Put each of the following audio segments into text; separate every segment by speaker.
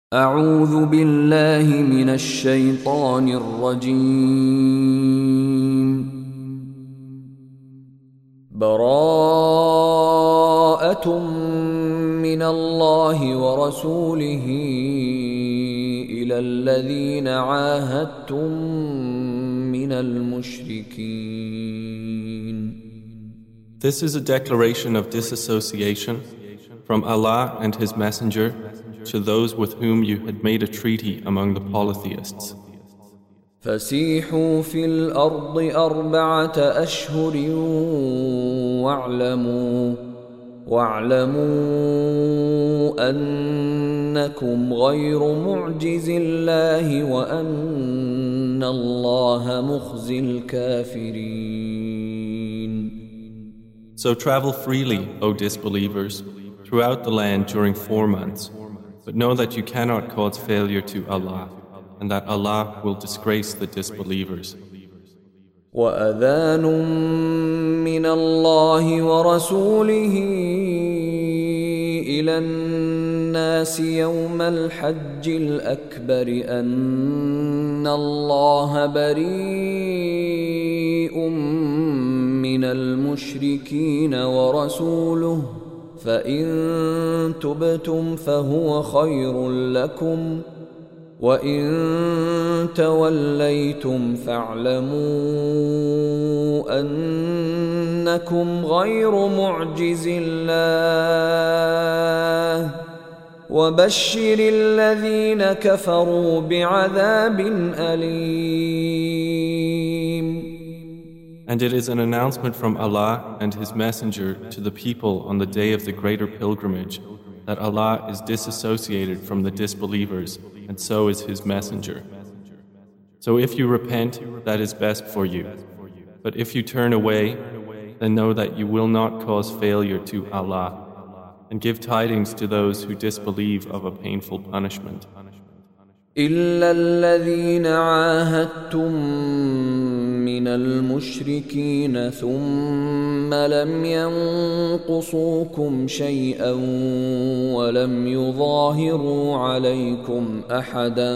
Speaker 1: أعوذ بالله من الشيطان الرجيم. براءة من الله ورسوله إلى الذين عاهدتم من المشركين.
Speaker 2: This is a declaration of disassociation from Allah and His Messenger to those with whom you had made a treaty among the polytheists.
Speaker 1: فسيحوا في الأرض 4 أشهر واعلموا أنكم غير معجز الله وأن الله مخزي الكافرين.
Speaker 2: So travel freely, O disbelievers, throughout the land during 4 months, but know that you cannot cause failure to Allah, and that Allah will disgrace the disbelievers.
Speaker 1: وأذان من الله ورسوله إلى الناس يوم الحج الأكبر أن الله بريء من المشركين ورسوله فإن تبتم فهو خير لكم وإن توليتم فاعلموا أنكم غير معجز الله وبشر الذين كفروا بعذاب أليم.
Speaker 2: And it is an announcement from Allah and His Messenger to the people on the day of the greater pilgrimage that Allah is disassociated from the disbelievers, and so is His Messenger. So if you repent, that is best for you. But if you turn away, then know that you will not cause failure to Allah, and give tidings to those who disbelieve of a painful punishment.
Speaker 1: إلا الذين عاهدتم من المشركين ثم لم ينقصوكم شيئا ولم يظاهروا عليكم أحدا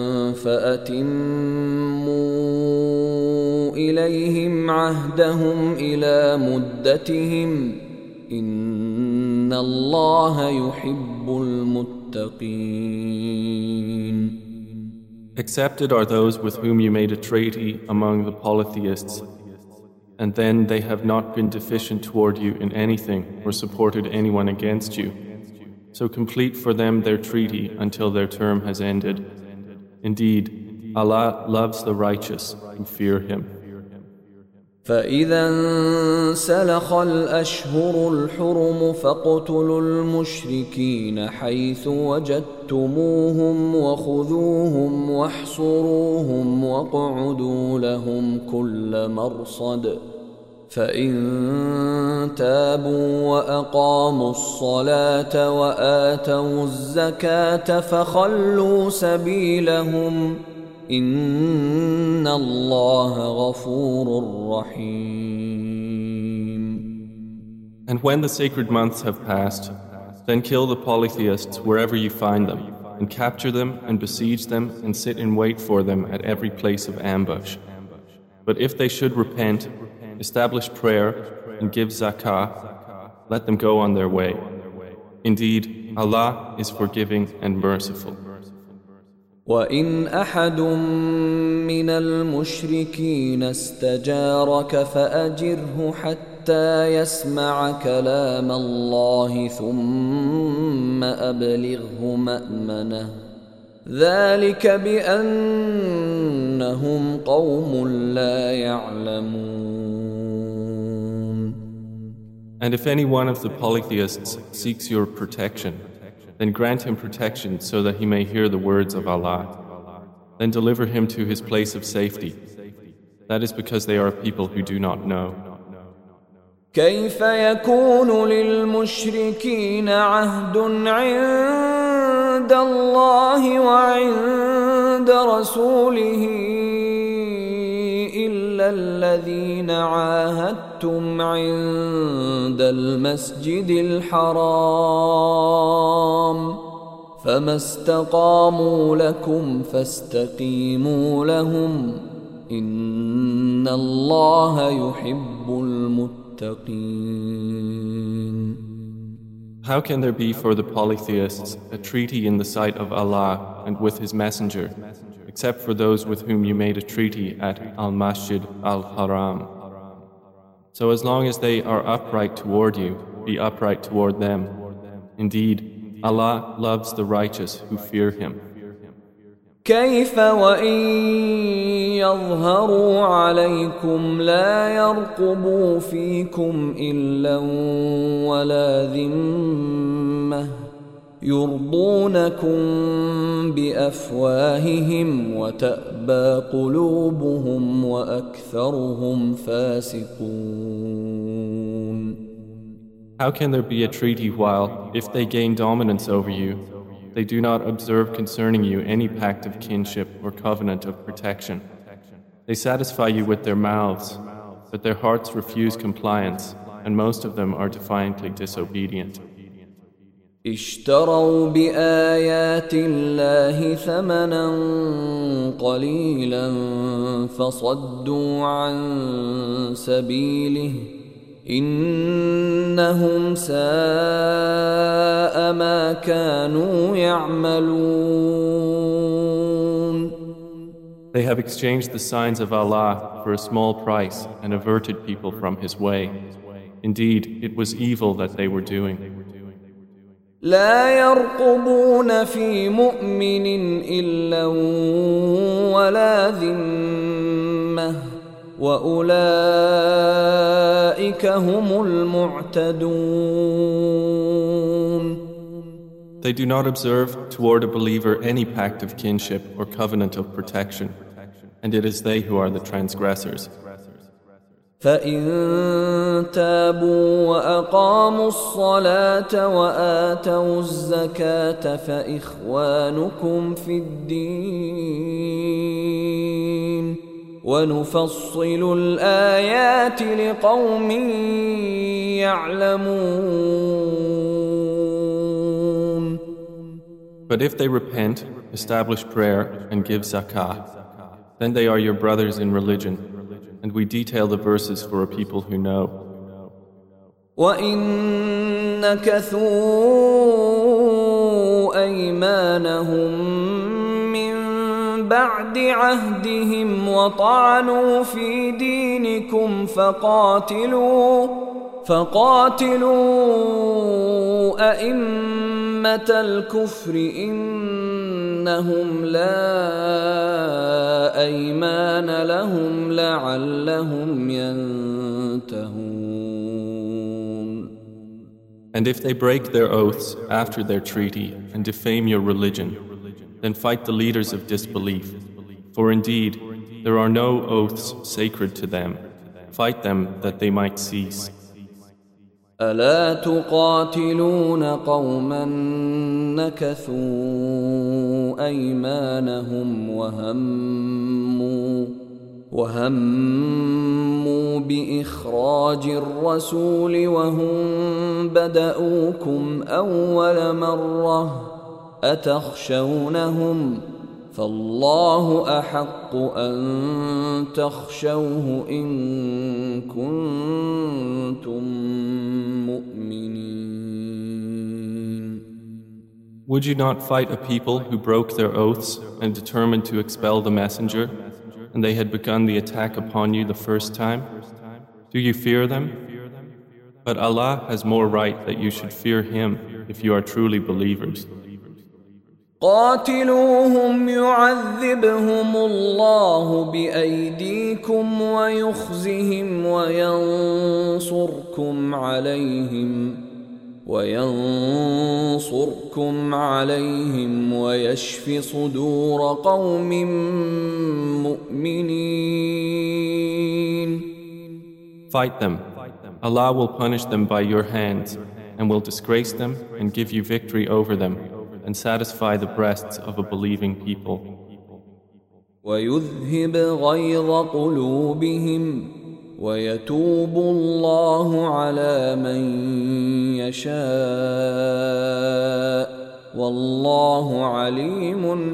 Speaker 1: فأتموا إليهم عهدهم إلى مدتهم إن الله يحب المتقين.
Speaker 2: Accepted are those with whom you made a treaty among the polytheists, and then they have not been deficient toward you in anything or supported anyone against you. So complete for them their treaty until their term has ended. Indeed, Allah loves the righteous who fear Him.
Speaker 1: فإذا انسلخ الأشهر الحرم فاقتلوا المشركين حيث وجدتموهم وخذوهم واحصروهم واقعدوا لهم كل مرصد فإن تابوا وأقاموا الصلاة وآتوا الزكاة فخلوا سبيلهم إن الله غفور رحيم.
Speaker 2: And when the sacred months have passed, then kill the polytheists wherever you find them, and capture them and besiege them and sit in wait for them at every place of ambush. But if they should repent, establish prayer, and give zakah, let them go on their way. Indeed, Allah is forgiving and merciful.
Speaker 1: وَإِنْ أَحَدٌ مِّنَ الْمُشْرِكِينَ اسْتَجَارَكَ فَأَجِرْهُ حَتَّى يَسْمَعَ كَلَامَ اللَّهِ ثُمَّ أَبْلِغْهُ مَأْمَنَهُ ذَلِكَ بِأَنَّهُمْ قَوْمٌ لَّا يَعْلَمُونَ.
Speaker 2: And if any one of the polytheists seeks your protection, then grant him protection so that he may hear the words of Allah. Then deliver him to his place of safety. That is because they are a people who do not know.
Speaker 1: كيف يكون للمشركين عهد عند الله وعند رسوله إلا الذين عاهدتم عند المسجد الحرام فما استقاموا لكم فاستقيموا لهم إن الله يحب المتقين.
Speaker 2: How can there be for the polytheists a treaty in the sight of Allah and with His Messenger, except for those with whom you made a treaty at Al-Masjid Al-Haram? So as long as they are upright toward you, be upright toward them. Indeed, Allah loves the righteous who fear Him.
Speaker 1: كيف وإن يظهروا عليكم لا يرقبوا فيكم إلا ولا ذمة يرضونكم بأفواههم وتأبى قلوبهم وأكثرهم فاسقون.
Speaker 2: How can there be a treaty while, if they gain dominance over you, they do not observe concerning you any pact of kinship or covenant of protection? They satisfy you with their mouths, but their hearts refuse compliance, and most of them are defiantly disobedient.
Speaker 1: اشتروا بآيات الله ثمنا قليلا فصدوا عن سبيله إنهم ساء ما كانوا يعملون.
Speaker 2: They have exchanged the signs of Allah for a small price and averted people from His way. Indeed, it was evil that they were doing.
Speaker 1: لا يرقبون في مؤمن إلا ولا ذمة وأولئك هم المعتدون.
Speaker 2: They do not observe toward a believer any pact of kinship or covenant of protection, and it is they who are the transgressors.
Speaker 1: فإن تابوا وأقاموا الصلاة وآتوا الزكاة فإخوانكم في الدين ونفصل الآيات لقوم يعلمون.
Speaker 2: But if they repent, establish prayer, and give zakah, then they are your brothers in religion, and we detail the verses for a people who know.
Speaker 1: وَإِن نَكَثُوا أَيْمَانَهُم مِّن بَعْدِ عَهْدِهِمْ وَطَعَنُوا فِي دِينِكُمْ فقاتلوا أئمة الكفر إنهم لا أيمان لهم لعلهم ينتهون.
Speaker 2: And if they break their oaths after their treaty and defame your religion, then fight the leaders of disbelief. For indeed, there are no oaths sacred to them. Fight them that they might cease.
Speaker 1: ألا تقاتلون قوما نكثوا أيمانهم وهموا بإخراج الرسول وهم بدؤوكم أول مرة أتخشونهم فالله أحق أن تخشوه إن كنتم مؤمنين.
Speaker 2: Would you not fight a people who broke their oaths and determined to expel the messenger, and they had begun the attack upon you the first time? Do you fear them? But Allah has more right that you should fear Him if you are truly believers.
Speaker 1: قاتلوهم يعذبهم الله بأيديكم ويخزهم وينصركم عليهم ويشف صدور قوم مؤمنين.
Speaker 2: Fight them. Allah will punish them by your hands and will disgrace them and give you victory over them and satisfy the breasts of a believing people.
Speaker 1: وَيُذْهِبْ غَيْظَ قُلُوبِهِمْ وَيَتُوبُ اللَّهُ عَلَى مَن يَشَاءُ والله عليم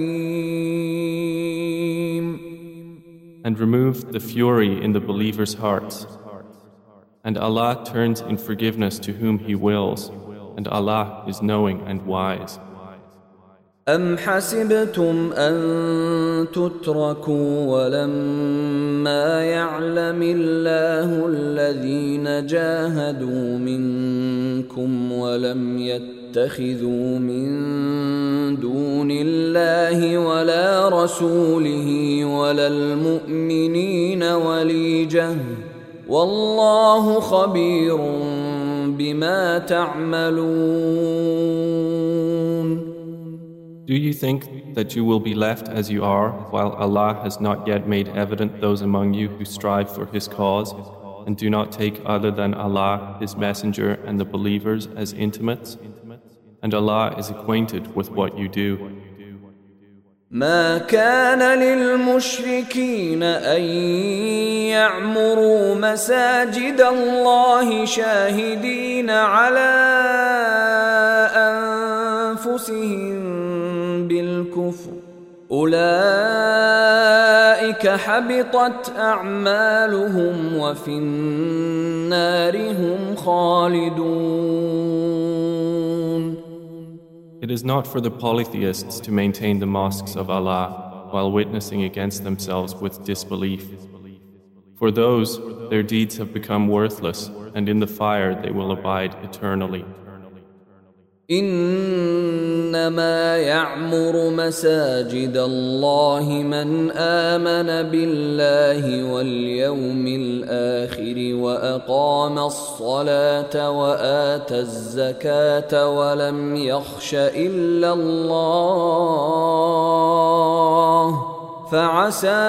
Speaker 1: حكيم.
Speaker 2: And removed the fury in the believers' hearts. And Allah turns in forgiveness to whom He wills, and Allah is knowing and wise.
Speaker 1: أم حسبتم أن تتركوا ولما يعلم الله الذين جاهدوا منكم ولم يتخذوا من دون الله ولا رسوله ولا المؤمنين وليجة والله خبير بما تعملون.
Speaker 2: Do you think that you will be left as you are, while Allah has not yet made evident those among you who strive for His cause, and do not take other than Allah, His Messenger, and the believers as intimates? And Allah is acquainted with what you do.
Speaker 1: ما كان للمشركين أن يعمروا مساجد الله شاهدين على أنفسهم بالكفر أولئك حبطت أعمالهم وفي النار هم خالدون.
Speaker 2: It is not for the polytheists to maintain the mosques of Allah while witnessing against themselves with disbelief. For those, their deeds have become worthless, and in the fire they will abide eternally.
Speaker 1: إنما يعمر مساجد الله من آمن بالله واليوم الآخر وأقام الصلاة وآتى الزكاة ولم يخش إلا الله فعسى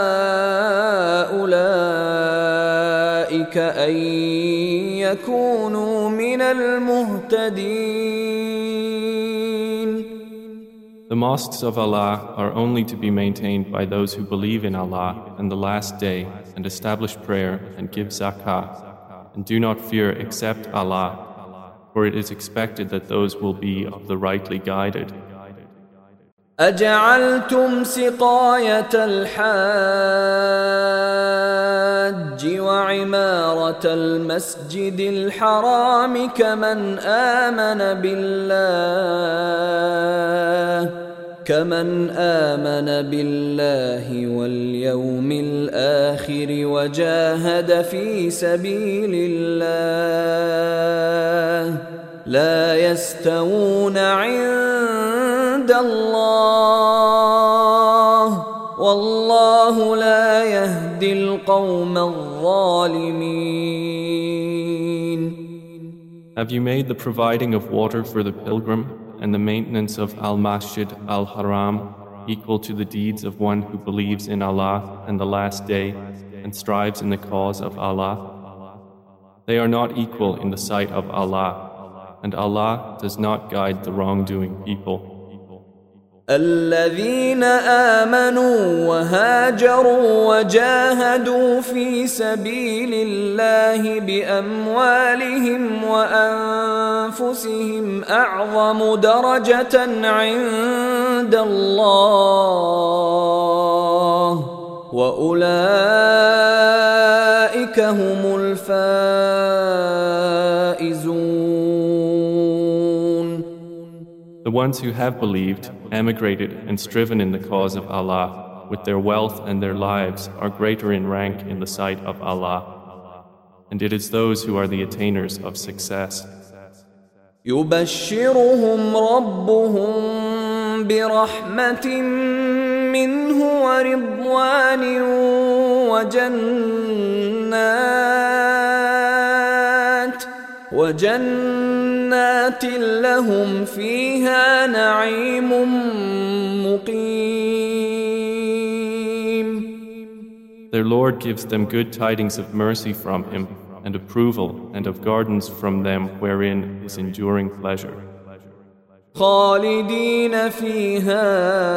Speaker 1: أولئك أن يكونوا من المهتدين.
Speaker 2: The mosques of Allah are only to be maintained by those who believe in Allah and the last day and establish prayer and give zakah and do not fear except Allah, for it is expected that those will be of the rightly guided.
Speaker 1: أجعلتم سقاية الحاج وعمارة المسجد الحرام كمن آمن بالله واليوم الآخر وجاهد في سبيل الله لا يستوون عند الله والله لا يهدي القوم الظالمين.
Speaker 2: Have you made the providing of water for the pilgrim and the maintenance of Al-Masjid Al-Haram equal to the deeds of one who believes in Allah and the last day and strives in the cause of Allah? They are not equal in the sight of Allah, and Allah does not guide the wrongdoing people.
Speaker 1: الذين آمنوا وهاجروا وجاهدوا في سبيل الله بأموالهم وأنفسهم أعظم درجة عند الله وأولئك هم الفائزون.
Speaker 2: The ones who have believed, emigrated and striven in the cause of Allah with their wealth and their lives are greater in rank in the sight of Allah. And it is those who are the attainers of success.
Speaker 1: يبشرهم ربهم برحمة منه ورضوان وجنات لهم فيها نعيم مقيم.
Speaker 2: Their Lord gives them good tidings of mercy from Him and approval and of gardens from them wherein is enduring pleasure.
Speaker 1: خالدين فيها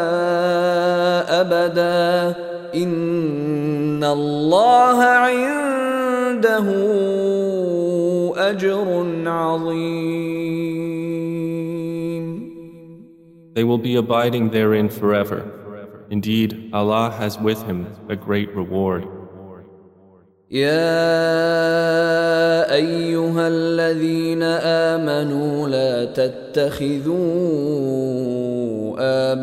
Speaker 1: أبدا إن الله عنده أجر عظيم.
Speaker 2: They will be abiding therein forever. Indeed, Allah has with him a great reward.
Speaker 1: يا أيها الذين آمنوا لا تتخذوا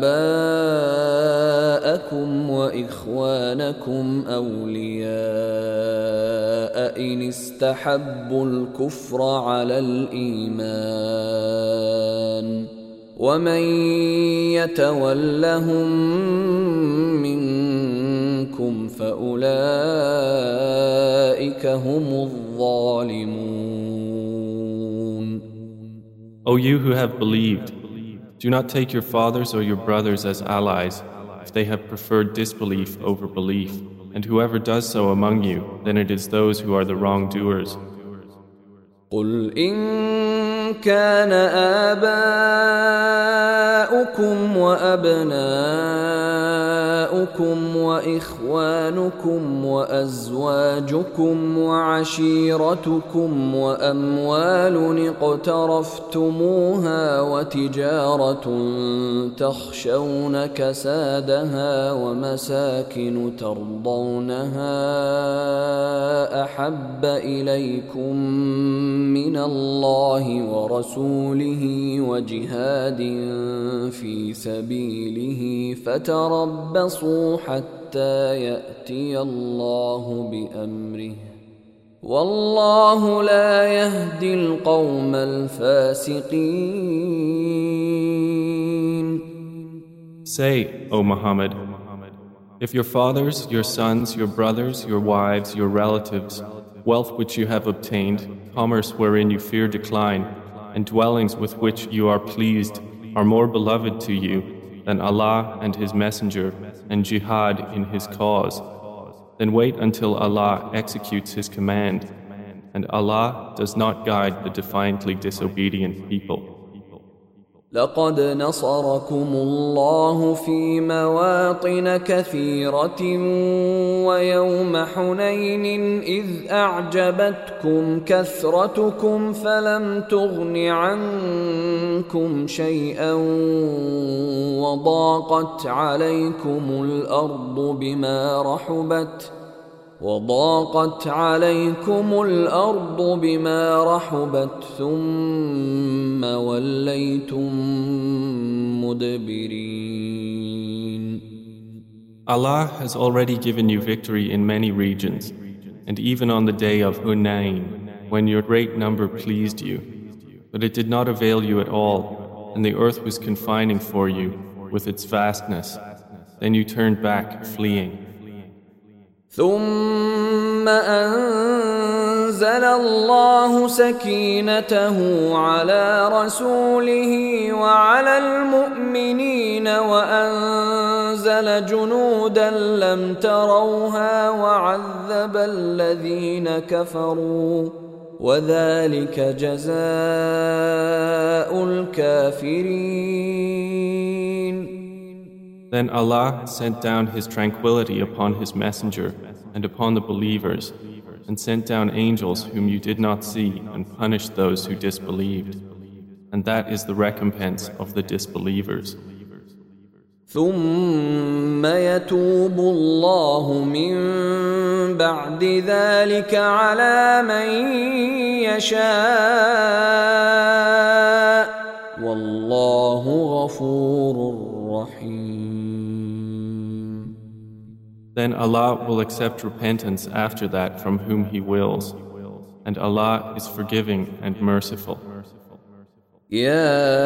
Speaker 1: آباءكم وإخوانكم أولياء إن استحبوا الكفر على الإيمان ومن يتولهم منكم فأولئك هم الظالمون.
Speaker 2: O you who have believed, do not take your fathers or your brothers as allies if they have preferred disbelief over belief, and whoever does so among you, then it is those who are the wrongdoers.
Speaker 1: قل إن كان آباؤكم وأبناؤكم وإخوانكم وأزواجكم وعشيرتكم وأموال اقترفتموها وتجارة تخشون كسادها ومساكن ترضونها أحب إليكم من الله ورسوله وجهاد في سبيله فتربصوا حتى يأتي الله بأمره والله لا يهدي القوم الفاسقين.
Speaker 2: Say, O Muhammad, if your fathers, your sons, your brothers, your wives, your relatives, wealth which you have obtained, commerce wherein you fear decline, and dwellings with which you are pleased are more beloved to you than Allah and His Messenger and jihad in His cause, then wait until Allah executes His command, and Allah does not guide the defiantly disobedient people.
Speaker 1: لقد نصركم الله في مواطن كثيرة ويوم حنين إذ أعجبتكم كثرتكم فلم تغن عنكم شيئا وضاقت عليكم الأرض بما رحبت ثم وليتم مدبرين.
Speaker 2: Allah has already given you victory in many regions, and even on the day of Hunayn, when your great number pleased you. But it did not avail you at all, and the earth was confining for you with its vastness. Then you turned back, fleeing.
Speaker 1: ثم أنزل الله سكينته على رسوله وعلى المؤمنين وأنزل جنودا لم تروها وعذب الذين كفروا وذلك جزاء الكافرين.
Speaker 2: Then Allah sent down His tranquility upon His messenger and upon the believers, and sent down angels whom you did not see, and punished those who disbelieved. And that is the recompense of the disbelievers.
Speaker 1: ثم يتوب الله من بعد ذلك على من يشاء والله غفور رحيم.
Speaker 2: Then Allah will accept repentance after that from whom He wills, and Allah is forgiving and merciful.
Speaker 1: يا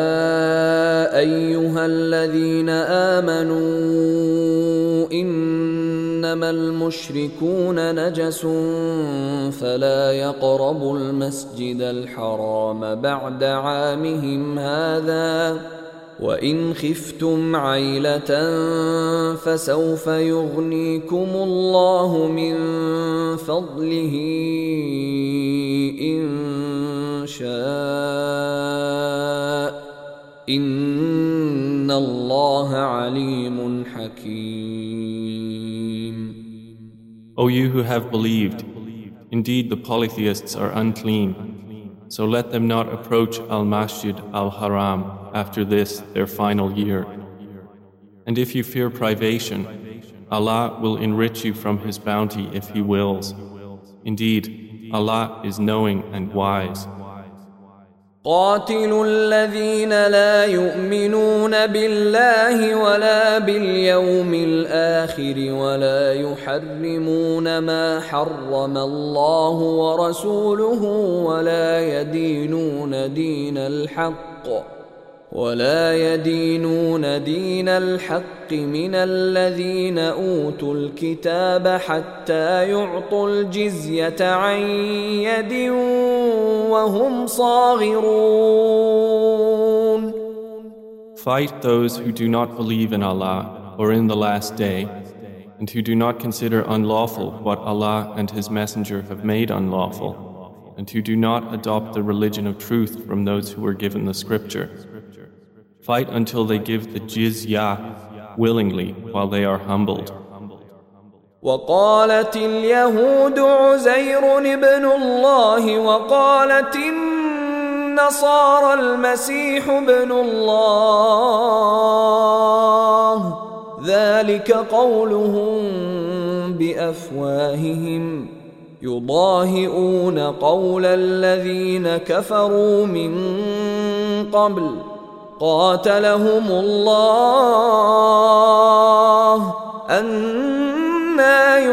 Speaker 1: أيها الذين آمنوا إنما المشركون نجس فلا يقربوا المسجد الحرام بعد عامهم هذا وإن خفتم عيلة فسوف يغنيكم الله من فضله إن شاء إن الله عليم حكيم.
Speaker 2: O you who have believed, indeed the polytheists are unclean, so let them not approach Al-Masjid Al-Haram after this their final year. And if you fear privation, Allah will enrich you from His bounty if He wills. Indeed, Allah is knowing and wise.
Speaker 1: قاتلوا الذين لا يؤمنون بالله ولا باليوم الآخر ولا يحرمون ما حرم الله ورسوله ولا يدينون دين الحق من الذين أوتوا الكتاب حتى يعطوا الجزية عن يد وهم صاغرون.
Speaker 2: Fight those who do not believe in Allah or in the last day, and who do not consider unlawful what Allah and His Messenger have made unlawful, and who do not adopt the religion of truth from those who were given the scripture. Fight until they give the jizyah willingly while they are humbled.
Speaker 1: وقالت اليهود عزير ابن الله وقالت النصارى المسيح ابن الله ذلك قولهم بأفواههم يضاهئون قول الذين كفروا من قبل قاتلهم الله أنى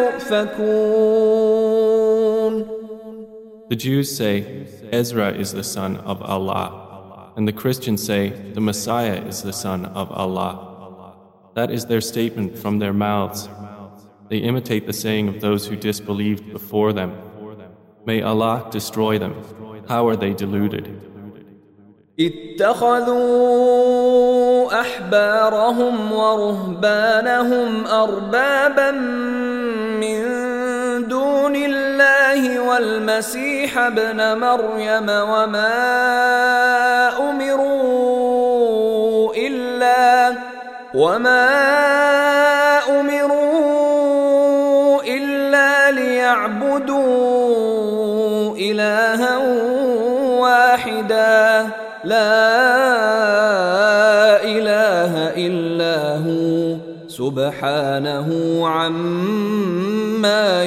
Speaker 1: يؤفكون.
Speaker 2: The Jews say, Ezra is the son of Allah, and the Christians say, the Messiah is the son of Allah. That is their statement from their mouths. They imitate the saying of those who disbelieved before them. May Allah destroy them. How are they deluded?
Speaker 1: اتخذوا أحبارهم ورهبانهم أربابا من دون الله والمسيح ابن مريم وما أمروا إلا ليعبدوا إلها واحدا لا إله إلا هو سبحانه عما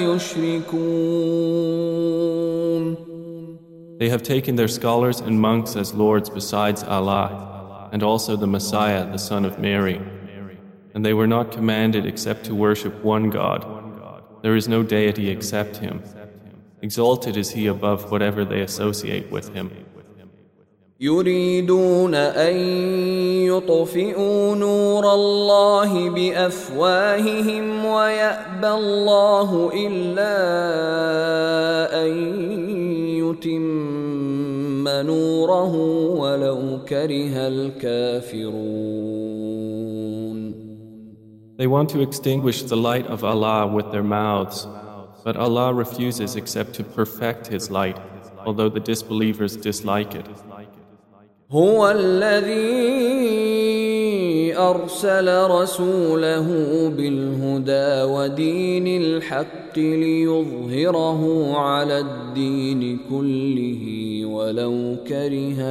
Speaker 1: يشركون.
Speaker 2: They have taken their scholars and monks as lords besides Allah, and also the Messiah, the son of Mary. And they were not commanded except to worship one God. There is no deity except Him. Exalted is He above whatever they associate with Him.
Speaker 1: يريدون أن يطفئوا نور الله بأفواههم ويأبى الله إلا أن يتم نوره ولو كره الكافرون.
Speaker 2: They want to extinguish the light of Allah with their mouths, but Allah refuses except to perfect His light, although the disbelievers dislike it.
Speaker 1: هو الذي أرسل رسوله بالهدى ودين الحق ليظهره على الدين كله ولو كره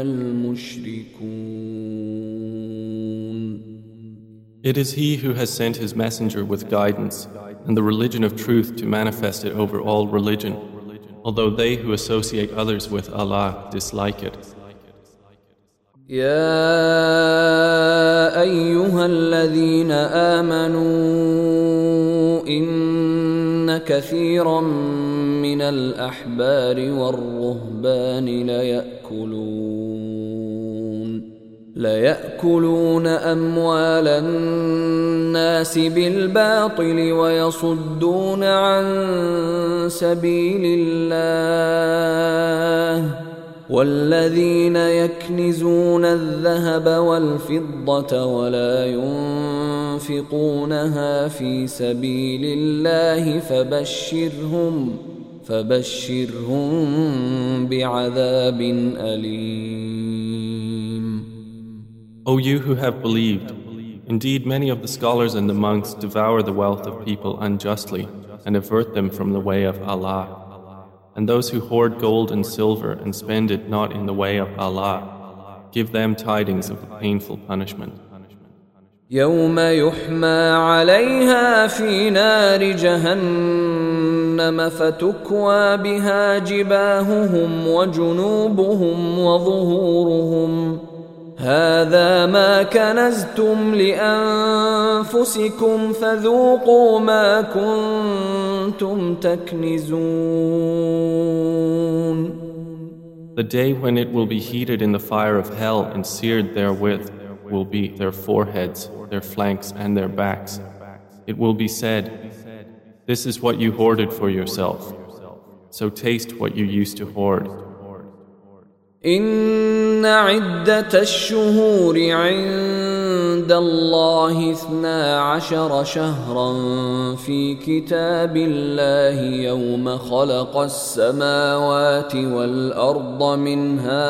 Speaker 1: المشركون.
Speaker 2: It is He who has sent His messenger with guidance and the religion of truth to manifest it over all religion, although they who associate others with Allah dislike it.
Speaker 1: يا أيها الذين آمنوا إن كثيرا من الأحبار والرهبان ليأكلون أموال الناس بالباطل ويصدون عن سبيل الله والذين يكنزون الذهب والفضة ولا ينفقونها في سبيل الله فبشرهم بعذاب أليم.
Speaker 2: O you who have believed, indeed many of the scholars and the monks devour the wealth of people unjustly and avert them from the way of Allah. And those who hoard gold and silver and spend it not in the way of Allah, give them tidings of the painful punishment.
Speaker 1: يوم يحمى عليها في نار جهنم فتكوى بها جباههم وجنوبهم وظهورهم هذا ما كنزتم لأنفسكم فذوقوا ما كنتم تكنزون.
Speaker 2: The day when it will be heated in the fire of hell and seared therewith will be their foreheads, their flanks, and their backs. It will be said, "This is what you hoarded for yourself. So taste what you used to hoard."
Speaker 1: إن عدة الشهور عند الله 12 شهرا في كتاب الله يوم خلق السماوات والأرض منها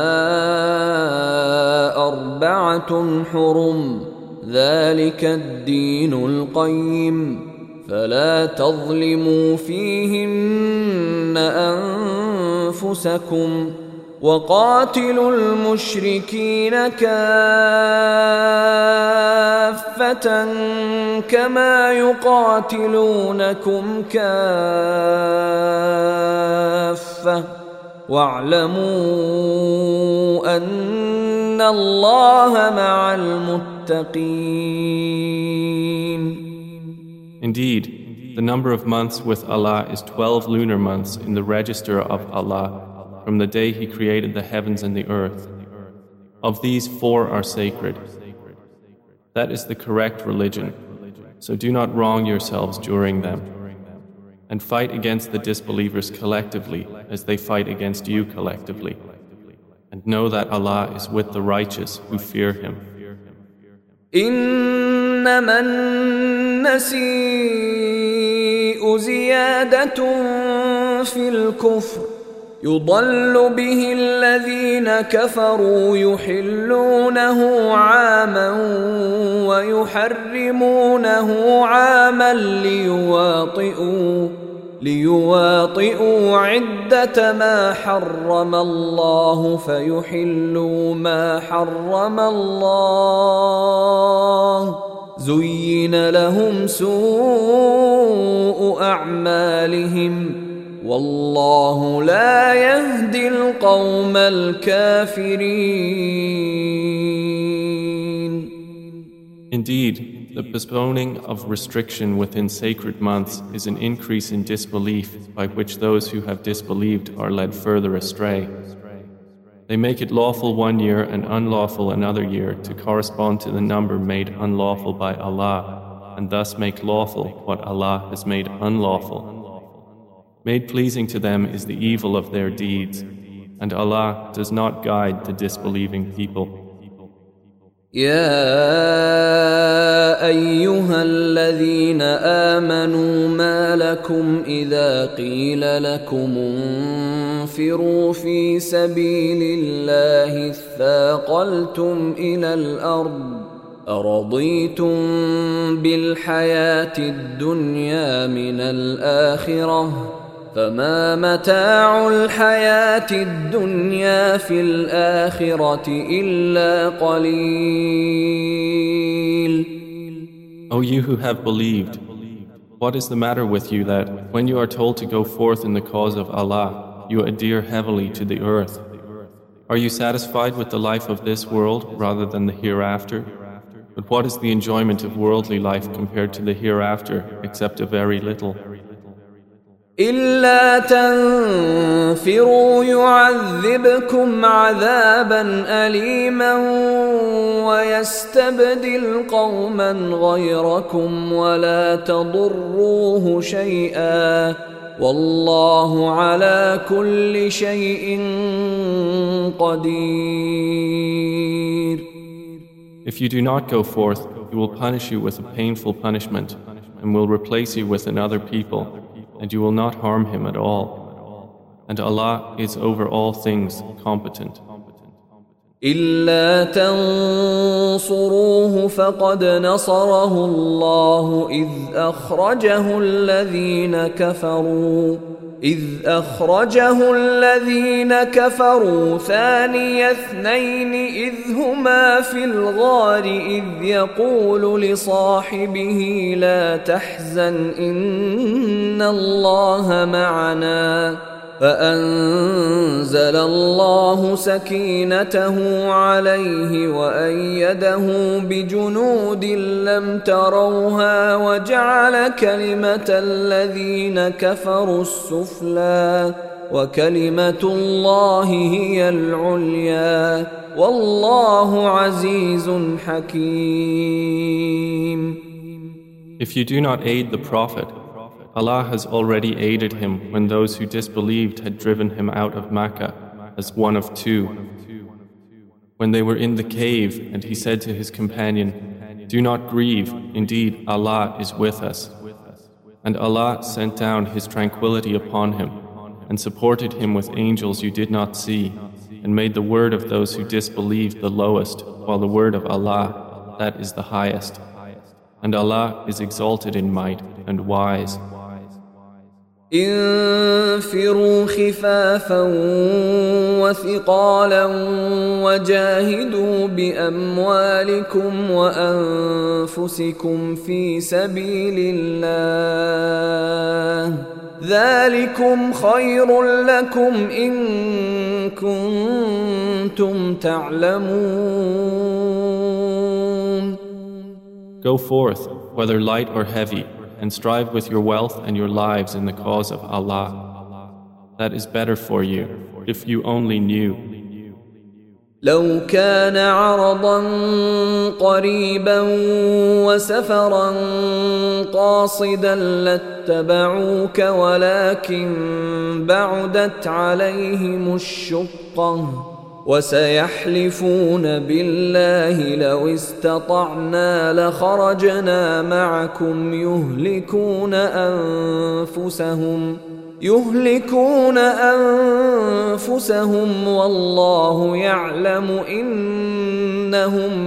Speaker 1: 4 حرم ذلك الدين القيم فلا تظلموا فيهن أنفسكم وقاتلوا المشركين كافة كما يقاتلونكم كافة واعلموا أن الله مع المتقين.
Speaker 2: Indeed, the number of months with Allah is 12 lunar months in the register of Allah from the day He created the heavens and the earth. Of these 4 are sacred. That is the correct religion, so do not wrong yourselves during them. And fight against the disbelievers collectively as they fight against you collectively. And know that Allah is with the righteous who fear Him.
Speaker 1: إنما النسيء زيادة في الكفر يضل به الذين كفروا يحلونه عاما ويحرمونه عاما ليواطئوا عدة ما حرم الله فيحلوا ما حرم الله زين لهم سوء أعمالهم والله لا يهدي القوم الكافرين.
Speaker 2: Indeed, the postponing of restriction within sacred months is an increase in disbelief by which those who have disbelieved are led further astray. They make it lawful one year and unlawful another year to correspond to the number made unlawful by Allah, and thus make lawful what Allah has made unlawful. Made pleasing to them is the evil of their deeds, and Allah does not guide the disbelieving people.
Speaker 1: يا أيها الذين آمنوا ما لكم إذا قيل لكم انفروا في سبيل الله اثاقلتم إلى الأرض أرضيتم بالحياة الدنيا من الآخرة فما متاع الحياة الدنيا في الآخرة إلا قليل.
Speaker 2: O you who have believed, what is the matter with you that, when you are told to go forth in the cause of Allah, you adhere heavily to the earth? Are you satisfied with the life of this world rather than the hereafter? But what is the enjoyment of worldly life compared to the hereafter except a very little?
Speaker 1: إلا تنفروا يعذبكم عذابا أليما ويستبدل قوما غيركم ولا تضروه شيئا والله على كل شيء قدير.
Speaker 2: If you do not go forth, He will punish you with a painful punishment and will replace you with another people, and you will not harm him at all. And Allah is over all things competent.
Speaker 1: إلا تنصروه فقد نصره الله إذ أخرجه الذين كفروا إذ أخرجه الذين كفروا ثاني اثنين إذ هما في الغار إذ يقول لصاحبه لا تحزن إن الله معنا فأنزل الله سكينته عليه وأيده بجنود لم تروها وجعل كلمة الذين كفروا السفلى وكلمة الله هي العليا والله عزيز حكيم.
Speaker 2: If you do not aid the Prophet, Allah has already aided him when those who disbelieved had driven him out of Makkah as one of two. When they were in the cave and he said to his companion, "Do not grieve, indeed Allah is with us." And Allah sent down His tranquility upon him and supported him with angels you did not see and made the word of those who disbelieved the lowest while the word of Allah, that is the highest. And Allah is exalted in might and wise.
Speaker 1: انفروا خفافا وثقالا وجاهدوا بأموالكم وأنفسكم في سبيل الله ذلكم خير لكم إن كنتم تعلمون.
Speaker 2: Go forth, whether light or heavy, and strive with your wealth and your lives in the cause of Allah. That is better for you, if you only knew.
Speaker 1: لو كان عرضا قريبا وسفرا قاصدا لاتبعوك ولكن بعدت عليهم الشقة وسيحلفون بالله لو استطعنا لخرجنا معكم يهلكون أنفسهم والله يعلم إنهم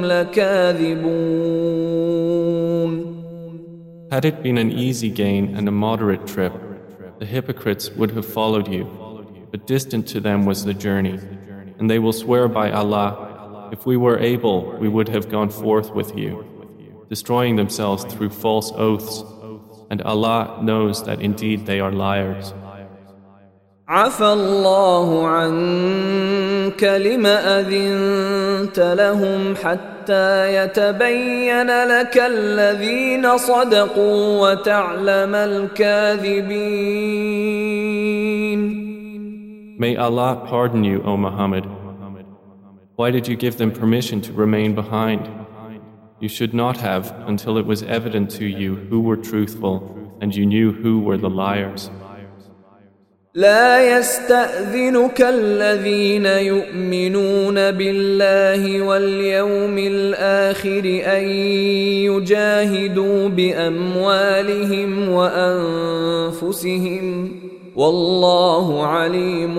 Speaker 1: لكاذبون.
Speaker 2: Had it been an easy gain and a moderate trip, the hypocrites would have followed you, but distant to them was the journey. And they will swear by Allah, if we were able, we would have gone forth with you, destroying themselves through false oaths, and Allah knows that indeed they are liars.
Speaker 1: عفى الله عنك لما أذنت لهم حتى يتبين لك الذين صدقوا وتعلم الكاذبين.
Speaker 2: May Allah pardon you, O Muhammad. Why did you give them permission to remain behind? You should not have until it was evident to you who were truthful and you knew who were the liars.
Speaker 1: لا يستأذنك الذين يؤمنون بالله واليوم الآخر أن يجاهدوا بأموالهم وأنفسهم والله عليم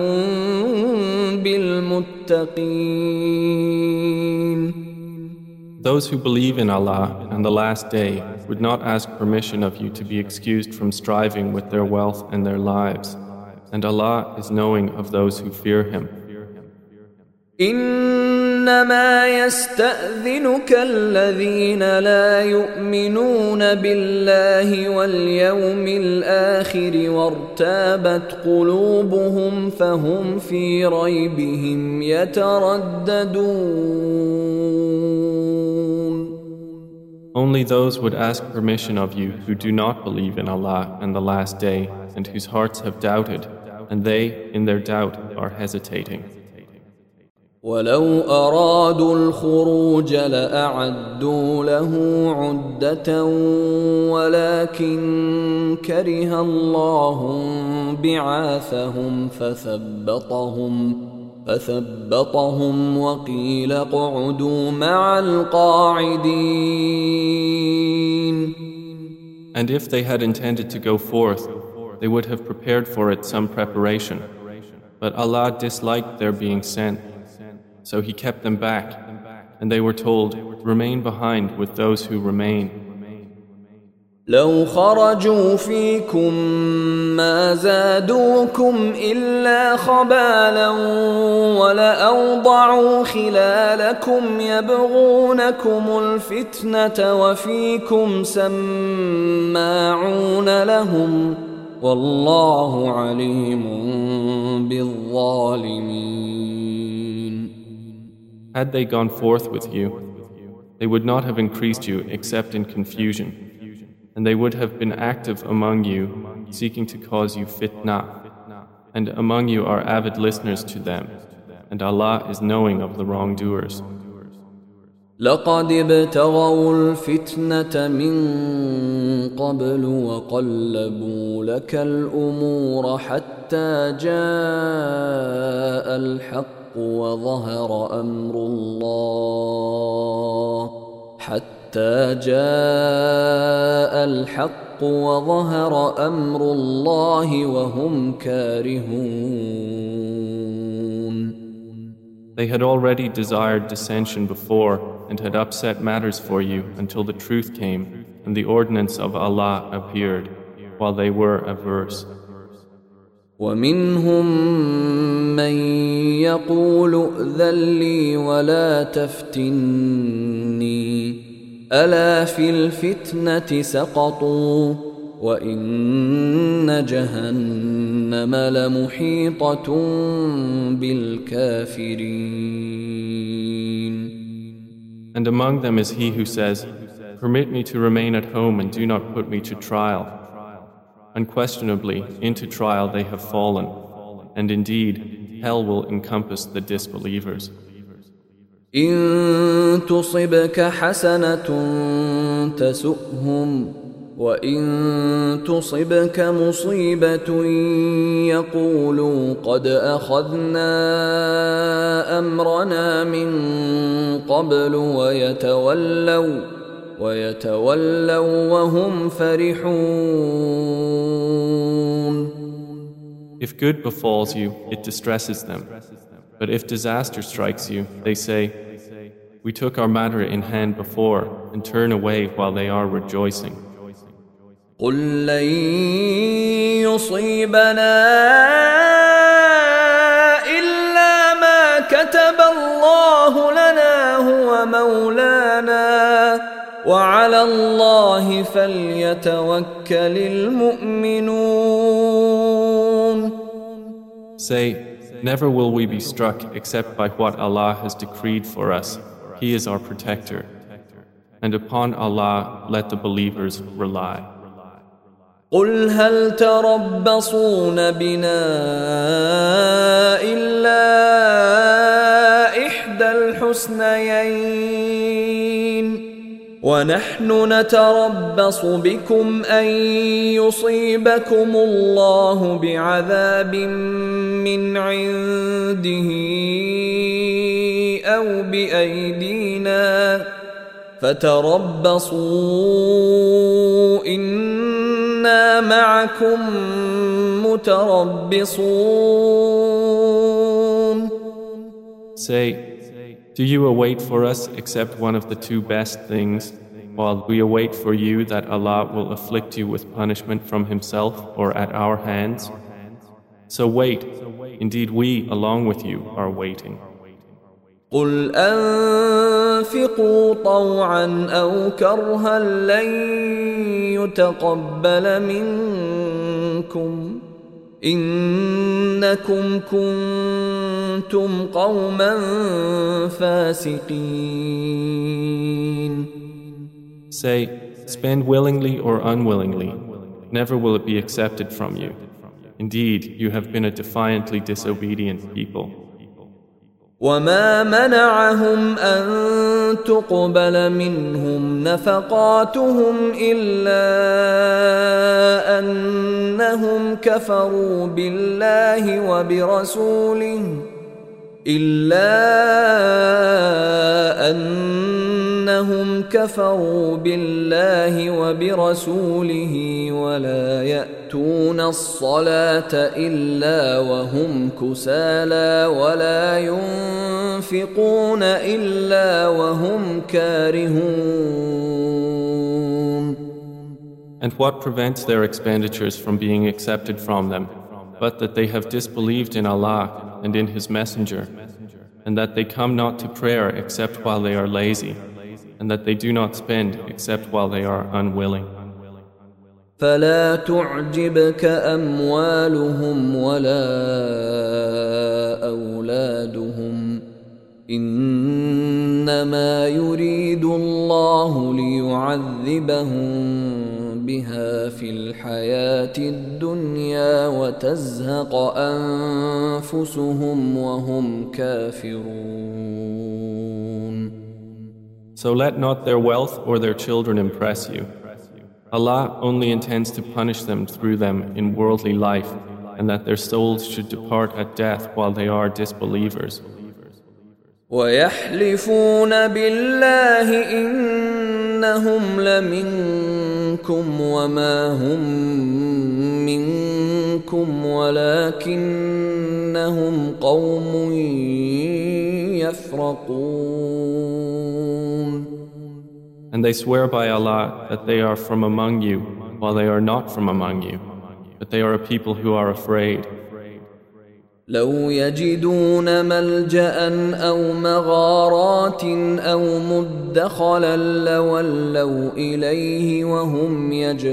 Speaker 1: بالمتقين.
Speaker 2: Those who believe in Allah and the last day would not ask permission of you to be excused from striving with their wealth and their lives, and Allah is knowing of those who fear Him.
Speaker 1: إنما يستأذنك الذين لا يؤمنون بالله واليوم الآخر وارتابت قلوبهم فهم في ريبهم يترددون.
Speaker 2: Only those would ask permission of you who do not believe in Allah and the last day and whose hearts have doubted, and they, in their doubt, are hesitating.
Speaker 1: ولو أرادوا الخروج لأعدوا له عدة ولكن كره الله بعاثهم فثبطهم وقيل اقعدوا مع القاعدين.
Speaker 2: And if they had intended to go forth, they would have prepared for it some preparation. But Allah disliked their being sent. So He kept them back, and they were told, remain behind with those who remain.
Speaker 1: لو خرجوا فيكم ما زادوكم إلا خبالا ولأوضعوا خلالكم يبغونكم الفتنة وفيكم سماعون لهم والله عليم بالظالمين.
Speaker 2: Had they gone forth with you, they would not have increased you except in confusion, and they would have been active among you, seeking to cause you fitna. And among you are avid listeners to them, and Allah is knowing of the wrongdoers.
Speaker 1: لقد ابتغوا الفتنة من قبل وقلبوا لك الأمور حتى جاء الحق وظهر أمر الله وهم كارهون.
Speaker 2: They had already desired dissension before and had upset matters for you until the truth came and the ordinance of Allah appeared while they were averse.
Speaker 1: ومنهم من يقول ائذن لي ولا تفتني ألا في الفتنة سقطوا وإن جهنم لمحيطة بالكافرين.
Speaker 2: And among them is he who says, "Permit me to remain at home and do not put me to trial." Unquestionably, into trial they have fallen, and indeed, hell will encompass the disbelievers.
Speaker 1: إن تصبك حسنة تسؤهم وإن تصبك مصيبة يقولوا قد أخذنا أمرنا من قبل ويتولوا وهم فرحون.
Speaker 2: If good befalls you, it distresses them. But if disaster strikes you, they say, "We took our matter in hand before," and turn away while they are rejoicing.
Speaker 1: قل لن يصيبنا إلا ما كتب الله لنا هو مولانا وعلى الله فليتوكل المؤمنون.
Speaker 2: Say, never will we be struck except by what Allah has decreed for us. He is our protector. And upon Allah let the believers rely.
Speaker 1: قل هل تربصون بنا إلا إحدى الحسنيين ونحن نتربص بكم أن يصيبكم الله بعذاب من عنده أو بأيدينا فتربصوا إنا معكم متربصون.
Speaker 2: Say, do you await for us except one of the two best things, while we await for you that Allah will afflict you with punishment from Himself or at our hands? So wait, indeed we along with you are waiting.
Speaker 1: قل أنفقوا طوعا أو كرها لن يتقبل منكم إنكم كنتم قوما فاسقين.
Speaker 2: Say, spend willingly or unwillingly, never will it be accepted from you. Indeed, you have been a defiantly disobedient people.
Speaker 1: وما منعهم أن تقبل منهم نفقاتهم إلا أنهم كفروا بالله وبرسوله ولا يأتون الصلاة إلا وهم كسالى ولا ينفقون إلا وهم كارهون.
Speaker 2: And what prevents their expenditures from being accepted from them, but that they have disbelieved in Allah and in His Messenger, and that they come not to prayer except while they are lazy, and that they do not spend except while they are unwilling.
Speaker 1: فلا تعجبك أموالهم ولا أولادهم إنما يريد الله ليعذبهم بها في الحياة الدنيا وتزهق أنفسهم وهم كافرون.
Speaker 2: So let not their wealth or their children impress you. Allah only intends to punish them through them in worldly life, and that their souls should depart at death while they are disbelievers.
Speaker 1: وَيَحْلِفُونَ بِاللَّهِ إِنَّهُمْ لَمِنكُمْ وَمَا هُمْ مِنكُمْ وَلَكِنَّهُمْ قَوْمٌ يَفْرَقُونَ.
Speaker 2: And they swear by Allah that they are from among you, while they are not from among you, but they are a people who are afraid.
Speaker 1: لو يجدون ملجأ أو مغارات أو مدخلا لولوا إليه وهم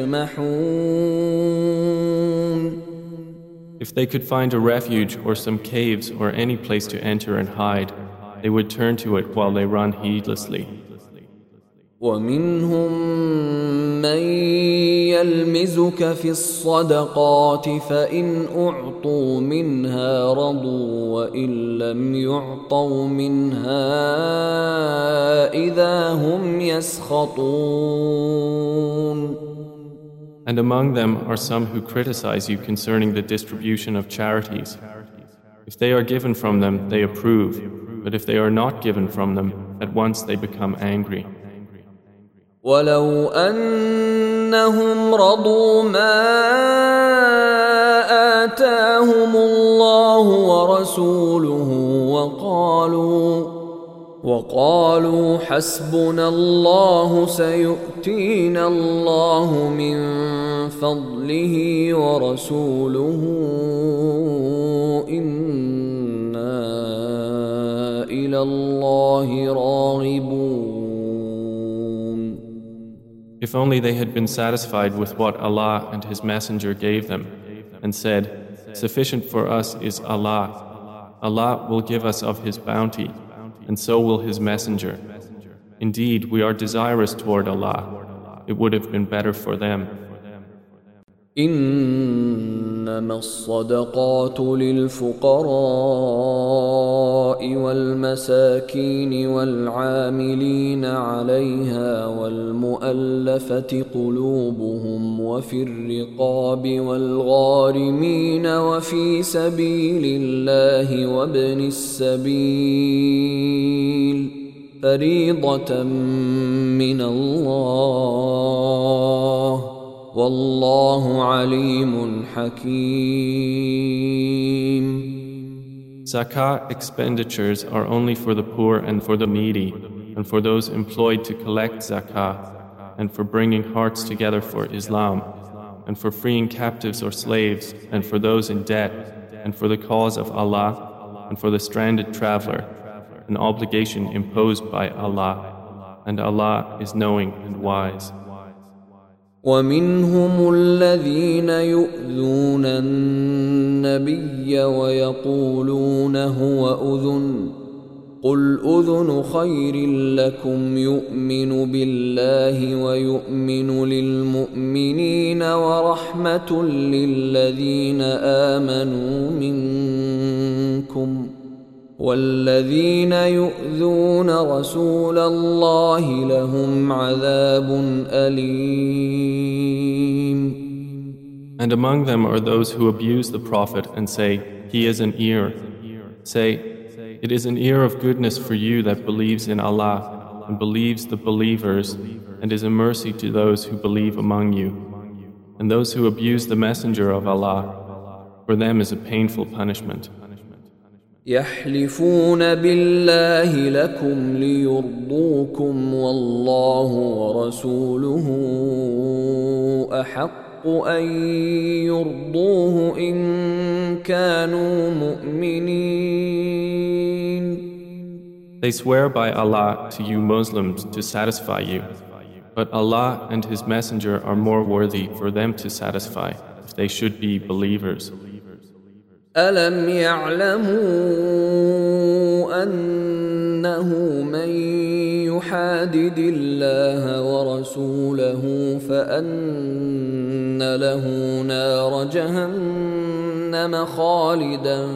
Speaker 1: يجمحون.
Speaker 2: If they could find a refuge or some caves or any place to enter and hide, they would turn to it while they run heedlessly.
Speaker 1: ومنهم من يلمزك في الصدقات فإن أعطوا منها رضوا وإن لم يعطوا منها إذا هم يسخطون.
Speaker 2: And among them are some who criticize you concerning the distribution of charities. If they are given from them, they approve, but if they are not given from them, at once they become angry.
Speaker 1: ولو أنهم رضوا ما آتاهم الله ورسوله وقالوا حسبنا الله سيؤتينا الله من فضله ورسوله إنا إلى الله راغبون.
Speaker 2: If only they had been satisfied with what Allah and His Messenger gave them, and said, "Sufficient for us is Allah. Allah will give us of His bounty, and so will His Messenger. Indeed, we are desirous toward Allah. It would have been better for them."
Speaker 1: إنما الصدقات للفقراء والمساكين والعاملين عليها والمؤلفة قلوبهم وفي الرقاب والغارمين وفي سبيل الله وابن السبيل فريضة من الله والله عليم حكيم.
Speaker 2: Zakah expenditures are only for the poor and for the needy, and for those employed to collect zakah, and for bringing hearts together for Islam, and for freeing captives or slaves, and for those in debt, and for the cause of Allah, and for the stranded traveler, an obligation imposed by Allah, and Allah is knowing and wise.
Speaker 1: ومنهم الذين يؤذون النبي ويقولون هو أذن قل أذن خير لكم يؤمن بالله ويؤمن للمؤمنين ورحمة للذين آمنوا منكم والذين يؤذون رسول الله لهم عذاب أليم.
Speaker 2: And among them are those who abuse the Prophet and say, "He is an ear." Say, "It is an ear of goodness for you that believes in Allah and believes the believers, and is a mercy to those who believe among you. And those who abuse the Messenger of Allah, for them is a painful punishment."
Speaker 1: يحلفون بالله لكم ليرضوكم والله ورسوله أحق أن يرضوه إن كانوا مؤمنين.
Speaker 2: They swear by Allah to you Muslims to satisfy you, but Allah and His Messenger are more worthy for them to satisfy if they should be believers.
Speaker 1: ألم يعلموا أنه من يحادد الله ورسوله فأن له نار جهنم خالدا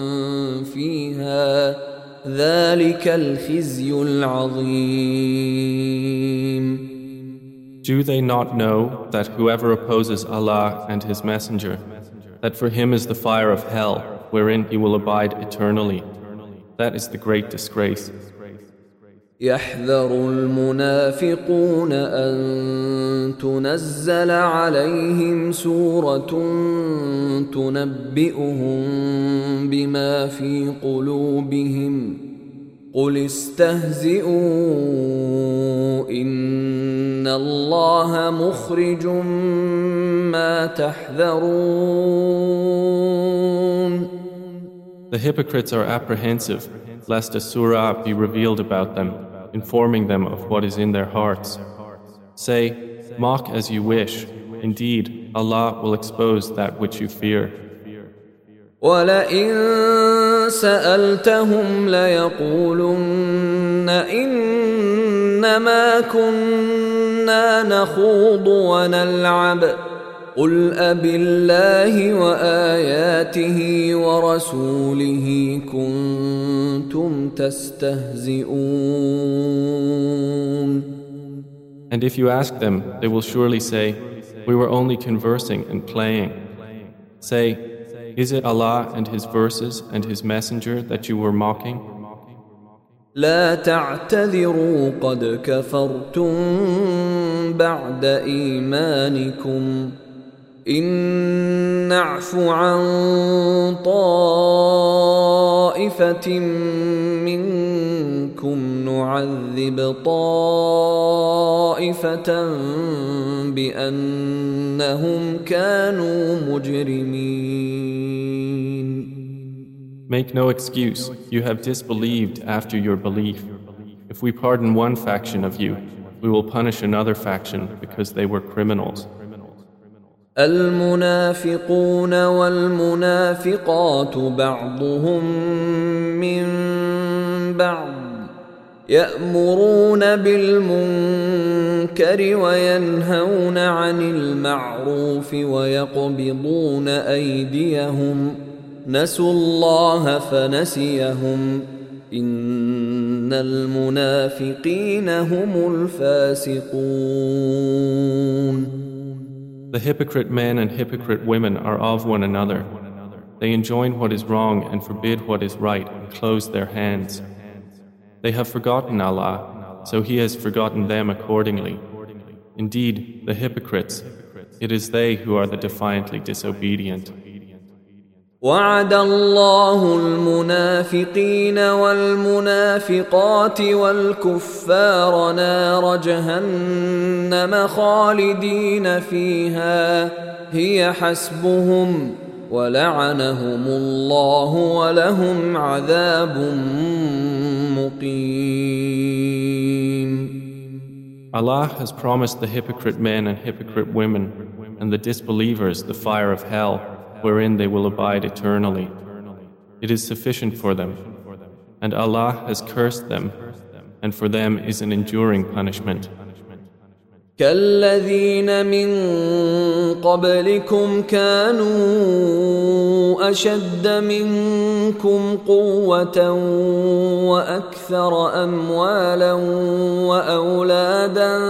Speaker 1: فيها ذلك الخزي العظيم.
Speaker 2: Do they not know that whoever opposes Allah and His Messenger, that for him is the fire of hell, wherein he will abide eternally? That is the great disgrace.
Speaker 1: يحذر المنافقون أن تنزل عليهم سورة تنبئهم بما في قلوبهم قل استهزئوا إن الله مخرج ما تحذرون.
Speaker 2: The hypocrites are apprehensive lest a surah be revealed about them, informing them of what is in their hearts. Say, mock as you wish. Indeed, Allah will expose that which you fear.
Speaker 1: وَلَئِن سَأَلْتَهُمْ لَيَقُولُنَّ إِنَّمَا كُنَّا نَخُوضُ وَنَلْعَبُ قُلْ أَبِاللَّهِ وَآيَاتِهِ وَرَسُولِهِ كُنتُمْ تَسْتَهْزِئُونَ.
Speaker 2: And if you ask them, they will surely say, we were only conversing and playing. Say, is it Allah and His verses and His Messenger that you were mocking?
Speaker 1: لا تعتذروا قد كفرتم بعد إيمانكم إن نعف عن طائفة منكم نعذب طائفة بأنهم كانوا مجرمين.
Speaker 2: Make no excuse, you have disbelieved after your belief. If we pardon one faction of you, we will punish another faction because they were criminals.
Speaker 1: المنافقون والمنافقات بعضهم من بعض يأمرون بالمنكر وينهون عن المعروف ويقبضون أيديهم نسوا الله فنسيهم إن المنافقين هم الفاسقون.
Speaker 2: The hypocrite men and hypocrite women are of one another. They enjoin what is wrong and forbid what is right and close their hands. They have forgotten Allah, so He has forgotten them accordingly. Indeed, the hypocrites, it is they who are the defiantly disobedient.
Speaker 1: وعد الله المنافقين والمنافقات والكفار نار جهنم خالدين فيها هي حسبهم ولعنهم الله ولهم عذاب مقيم.
Speaker 2: Allah has promised the hypocrite men and hypocrite women and the disbelievers the fire of hell, wherein they will abide eternally. It is sufficient for them, and Allah has cursed them, and for them is an enduring punishment.
Speaker 1: كالذين من قبلكم كانوا أشد منكم قوة وأكثر أموالا وأولادا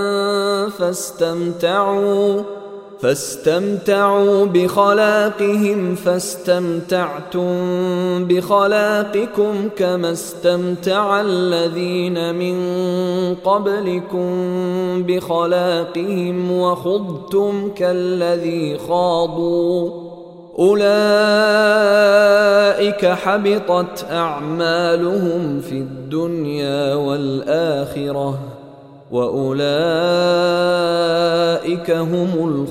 Speaker 1: فاستمتعوا بخلاقهم فاستمتعتم بخلاقكم كما استمتع الذين من قبلكم بخلاقهم وخضتم كالذي خاضوا أولئك حبطت أعمالهم في الدنيا والآخرة وأولئك هم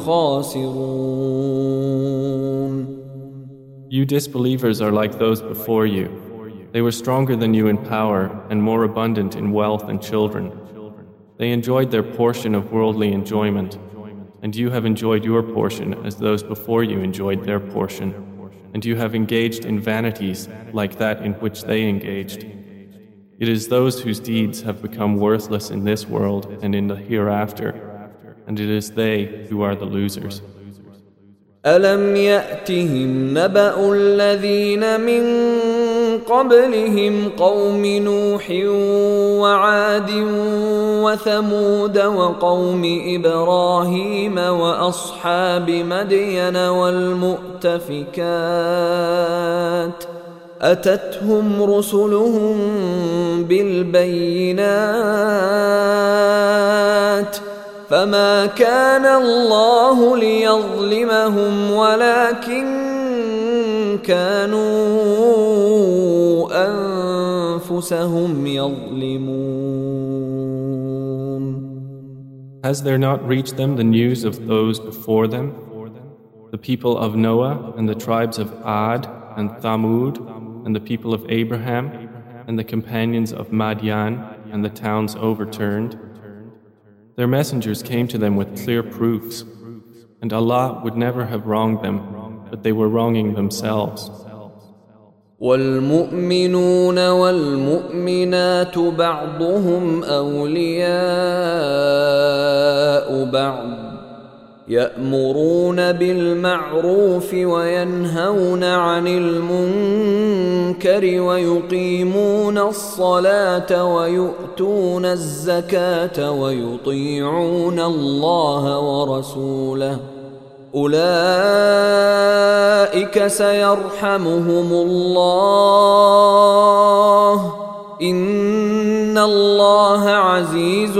Speaker 1: الخاسرون.
Speaker 2: You disbelievers are like those before you. They were stronger than you in power and more abundant in wealth and children. They enjoyed their portion of worldly enjoyment, and you have enjoyed your portion as those before you enjoyed their portion, and you have engaged in vanities like that in which they engaged. It is those whose deeds have become worthless in this world and in the hereafter, and it is they who are the losers.
Speaker 1: ألم يأتهم نبأ الذين من قبلهم قوم نوح وعاد وثمود وقوم إبراهيم وأصحاب مدين والمؤتفكات أتتهم رسلهم بالبينات فما كان الله ليظلمهم ولكن كانوا أنفسهم يظلمون.
Speaker 2: Has there not reached them the news of those before them, the people of Noah and the tribes of Ad and Thamud and the people of Abraham and the companions of Madian and the towns overturned? Their messengers came to them with clear proofs, and Allah would never have wronged them, but they were wronging themselves.
Speaker 1: والمؤمنون والمؤمنات بعضهم أولياء بعض يأمرون بالمعروف وينهون عن المنكر ويقيمون الصلاة ويؤتون الزكاة ويطيعون الله ورسوله أولئك سيرحمهم الله إن الله عزيز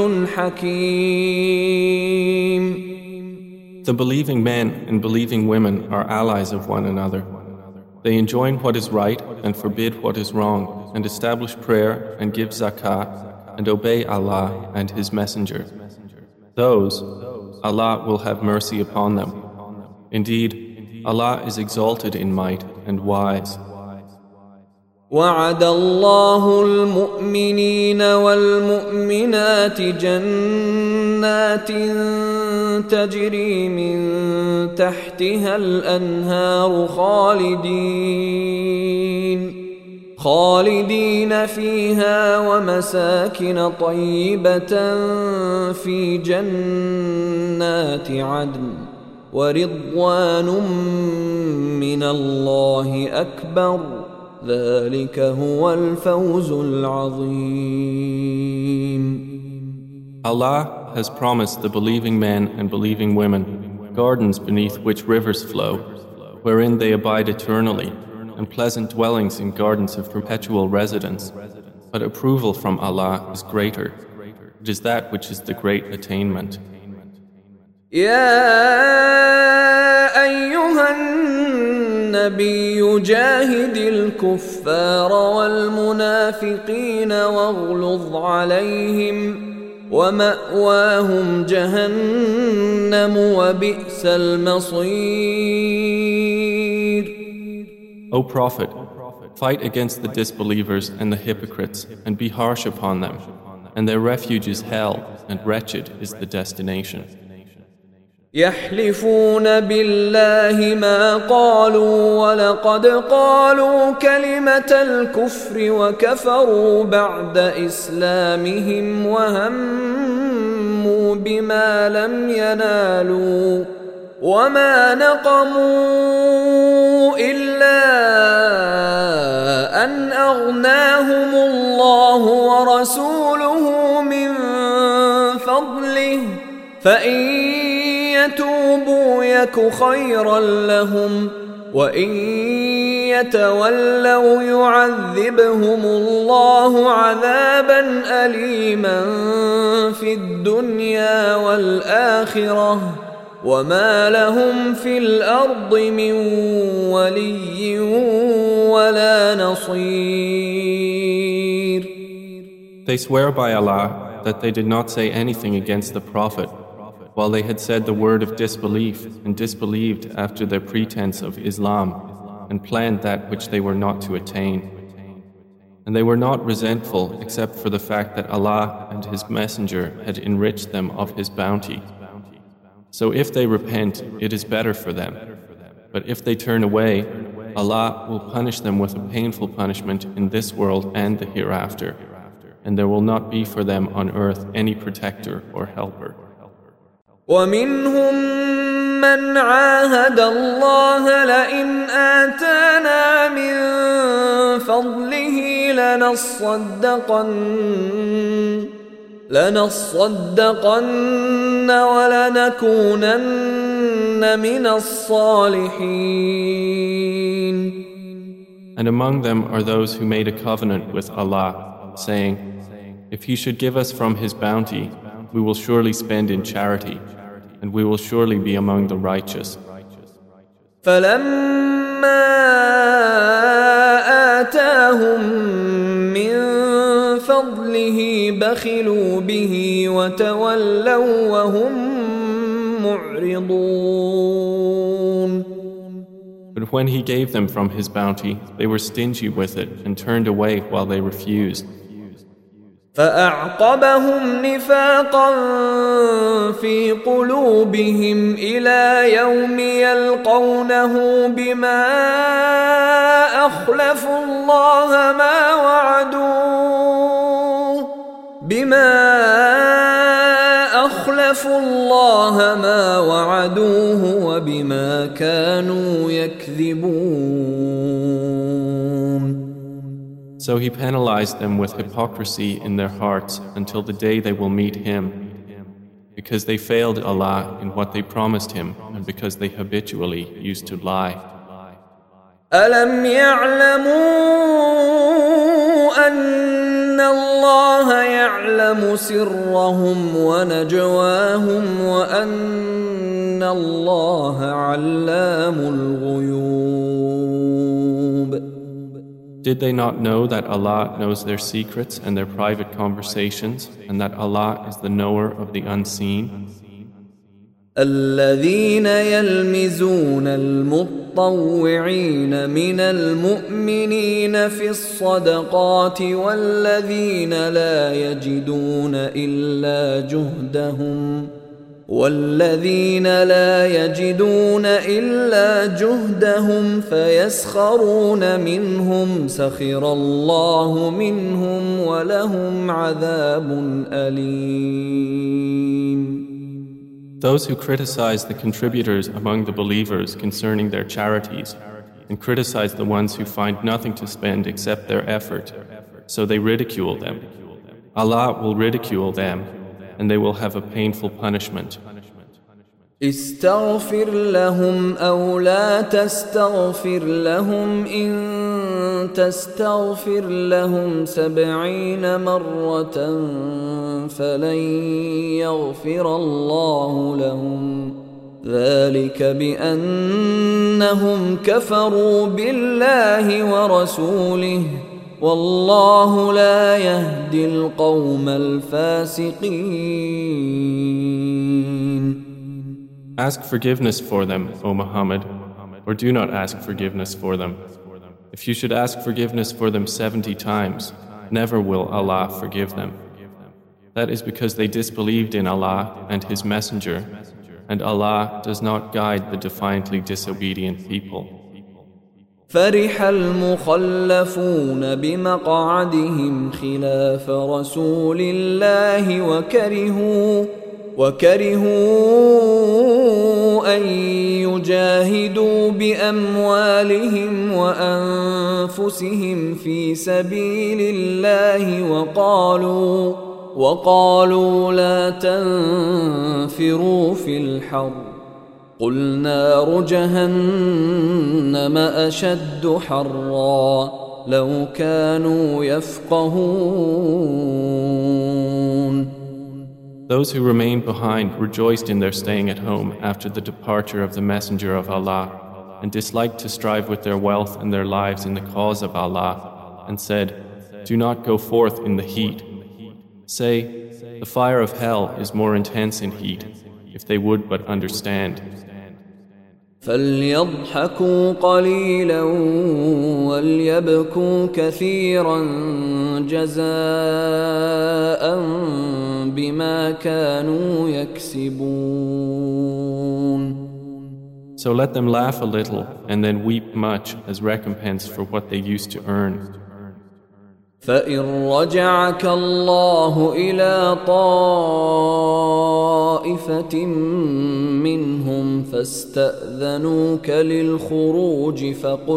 Speaker 1: حكيم.
Speaker 2: The believing men and believing women are allies of one another. They enjoin what is right and forbid what is wrong, and establish prayer and give zakah and obey Allah and His Messenger. Those, Allah will have mercy upon them. Indeed, Allah is exalted in might and wise.
Speaker 1: وعد الله المؤمنين والمؤمنات جنات تجري من تحتها الأنهار خالدين فيها ومساكن طيبة في جنات عدن ورضوان من الله أكبر ذلك هو الفوز العظيم.
Speaker 2: Allah has promised the believing men and believing women gardens beneath which rivers flow, wherein they abide eternally, and pleasant dwellings in gardens of perpetual residence. But approval from Allah is greater. It is that which is the great attainment.
Speaker 1: يا أيها النبي جاهد الكفار والمنافقين واغلظ عليهم ومأواهم جهنم وبئس المصير.
Speaker 2: O Prophet, fight against the disbelievers and the hypocrites and be harsh upon them, and their refuge is hell, and wretched is the destination.
Speaker 1: يحلفون بالله ما قالوا ولقد قالوا كلمة الكفر وكفروا بعد إسلامهم وهموا بما لم ينالوا وما نقموا إلا أن أغناهم الله ورسوله من فضله فإن يتوبوا يك خيرا لهم وإن يتولوا يعذبهم الله عذابا أليما في الدنيا والآخرة وما لهم في الأرض من ولي ولا نصير.
Speaker 2: They swear by Allah that they did not say anything against the Prophet, while they had said the word of disbelief and disbelieved after their pretense of Islam and planned that which they were not to attain. And they were not resentful except for the fact that Allah and His Messenger had enriched them of His bounty. So if they repent, it is better for them. But if they turn away, Allah will punish them with a painful punishment in this world and the hereafter, and there will not be for them on earth any protector or helper.
Speaker 1: وَمِنْهُمْ مَنْ عَاهَدَ اللَّهَ لَئِنْ آتَانَا مِنْ فَضْلِهِ لَنَصَّدَّقَنَّ وَلَنَكُونَنَّ مِنَ الصَّالِحِينَ.
Speaker 2: And among them are those who made a covenant with Allah, saying, if He should give us from His bounty, we will surely spend in charity, and we will surely be among the righteous.
Speaker 1: فَلَمَّا آتَاهُم مِّن فَضْلِهِ بَخِلُوا بِهِ وَتَوَلَّوْا وَهُم مُّعْرِضُونَ.
Speaker 2: But when He gave them from His bounty, they were stingy with it and turned away while they refused.
Speaker 1: فأعقبهم نفاقا في قلوبهم إلى يوم يلقونه بما أخلفوا الله ما وعدوه وبما كانوا يكذبون.
Speaker 2: So He penalized them with hypocrisy in their hearts until the day they will meet Him, because they failed Allah in what they promised Him and because they habitually used to lie.
Speaker 1: أَلَمْ يَعْلَمُوا أَنَّ اللَّهَ يَعْلَمُ سِرَّهُمْ وَنَجْوَاهُمْ وَأَنَّ اللَّهَ عَلَّامُ الْغُيُوبِ.
Speaker 2: Did they not know that Allah knows their secrets and their private conversations, and that Allah is the knower of the unseen?
Speaker 1: الذين يلمزون المطوعين من المؤمنين في الصدقات والذين لا يجدون إلا جهدهم فيسخرون منهم سخر الله منهم ولهم عذاب أليم.
Speaker 2: Those who criticize the contributors among the believers concerning their charities, and criticize the ones who find nothing to spend except their effort, so they ridicule them. Allah will ridicule them, and they will have a painful punishment.
Speaker 1: استغفر لهم أو لا تستغفر لهم إن تستغفر لهم 70 مرة فلن يغفر الله لهم ذلك بأنهم كفروا بالله ورسوله والله لا يهدي القوم الفاسقين.
Speaker 2: Ask forgiveness for them, O Muhammad, or do not ask forgiveness for them. If you should ask forgiveness for them 70 times, never will Allah forgive them. That is because they disbelieved in Allah and His Messenger, and Allah does not guide the defiantly disobedient people.
Speaker 1: فرح المخلفون بمقعدهم خلاف رسول الله وكرهوا أن يجاهدوا بأموالهم وأنفسهم في سبيل الله وقالوا لا تنفروا في الحر قل نار جهنم أشد حرا لو كانوا يفقهون.
Speaker 2: Those who remained behind rejoiced in their staying at home after the departure of the Messenger of Allah, and disliked to strive with their wealth and their lives in the cause of Allah, and said, do not go forth in the heat. Say, the fire of hell is more intense in heat, if they would but understand.
Speaker 1: فليضحكوا قليلا وليبكوا كثيرا جزاء بما كانوا يكسبون.
Speaker 2: So let them laugh a little and then weep much as recompense for what they used to earn.
Speaker 1: فإن رجعك الله إلى طائفة منهم فاستأذنوك للخروج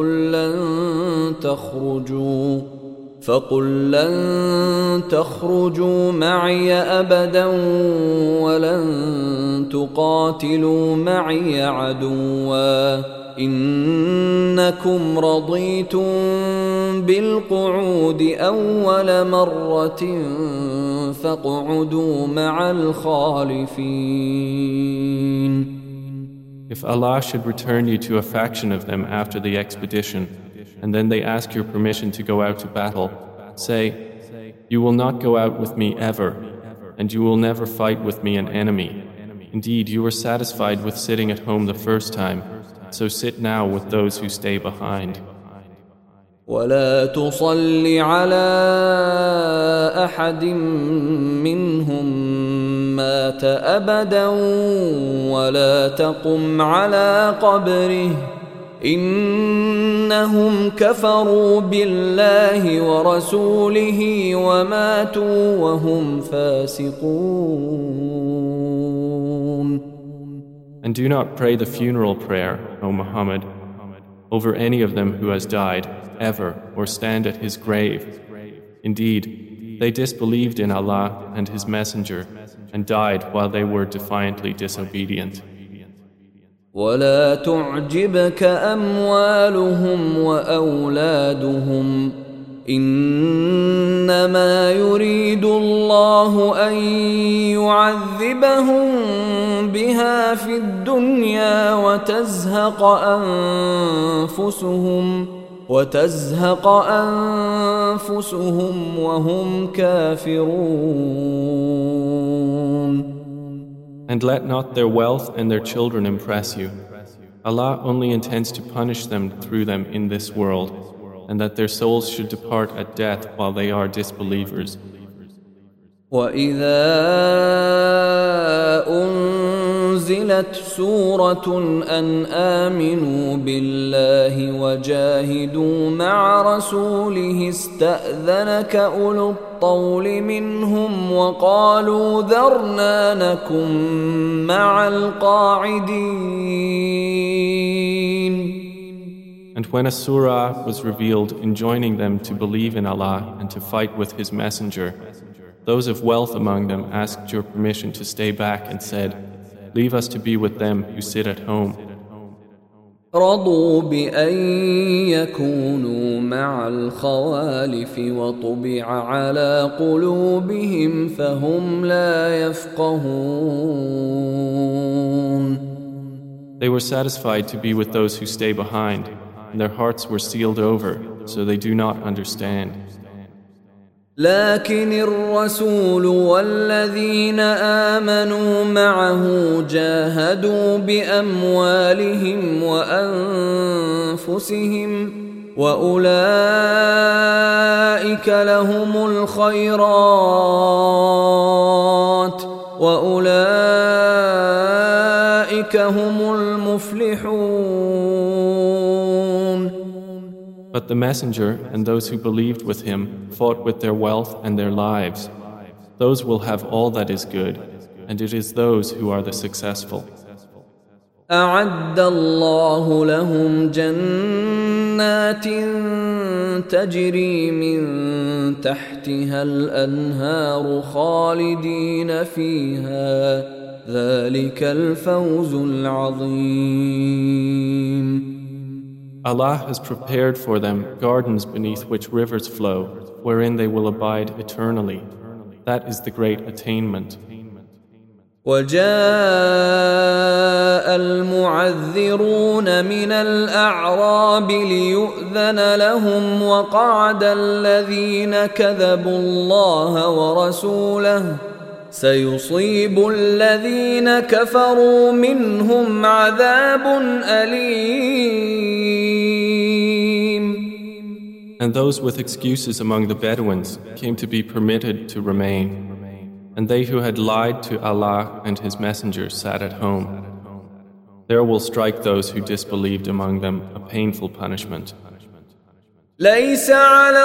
Speaker 1: فقل لن تخرجوا معي أبدا ولن تقاتلوا معي عدوا إنكم رضيتم بالقعود أول مرة فاقعدوا مع الخالفين.
Speaker 2: If Allah should return you to a faction of them after the expedition, and then they ask your permission to go out to battle, say, "You will not go out with me ever, and you will never fight with me an enemy. Indeed, you were satisfied with sitting at home the first time, so sit now with those who stay behind."
Speaker 1: ولا تصل على أحد منهم مات أبدا ولا تقم على قبره إنهم كفروا بالله ورسوله وماتوا وهم فاسقون.
Speaker 2: And do not pray the funeral prayer, O Muhammad, over any of them who has died, ever, or stand at his grave. Indeed, they disbelieved in Allah and His Messenger and died while they were defiantly disobedient.
Speaker 1: ولا تعجبك أموالهم وأولادهم إنما يريد الله أن يعذبهم بها في الدنيا وتزهق أنفسهم وهم كافرون.
Speaker 2: And let not their wealth and their children impress you. Allah only intends to punish them through them in this world, and that their souls should depart at death while they are disbelievers.
Speaker 1: وَإِذَا أُنزِلَتْ سُورَةٌ أَنْ آمِنُوا بِاللَّهِ وَجَاهِدُوا مَعَ رَسُولِهِ اسْتَأْذَنَكَ أُولُو الطَّوْلِ مِنْهُمْ وَقَالُوا ذَرْنَا نَكُنْ مَعَ الْقَاعِدِينَ.
Speaker 2: And when a surah was revealed enjoining them to believe in Allah and to fight with His Messenger, those of wealth among them asked your permission to stay back and said, "Leave us to be with them who sit at home."
Speaker 1: رضوا بأن يكونوا مع الخوالف وطبع على قلوبهم فهم لا يفقهون.
Speaker 2: They were satisfied to be with those who stay behind, and their hearts were sealed over, so they do not understand.
Speaker 1: لكن الرسول والذين آمنوا معه جاهدوا بأموالهم وأنفسهم وأولئك لهم الخيرات وأولئك هم المفلحون.
Speaker 2: But the Messenger and those who believed with him fought with their wealth and their lives. Those will have all that is good, and it is those who are the successful.
Speaker 1: أعد الله لهم جنات تجري من تحتها الأنهار خالدين فيها ذلك الفوز العظيم.
Speaker 2: Allah has prepared for them gardens beneath which rivers flow, wherein they will abide eternally. That is the great attainment.
Speaker 1: وجاء المعذرون من الأعراب ليؤذن لهم وقعد الذين كذبوا الله ورسوله سيصيب الذين كفروا منهم عذاب أليم.
Speaker 2: And those with excuses among the Bedouins came to be permitted to remain. And they who had lied to Allah and His Messenger sat at home. There will strike those who disbelieved among them a painful punishment.
Speaker 1: ليس على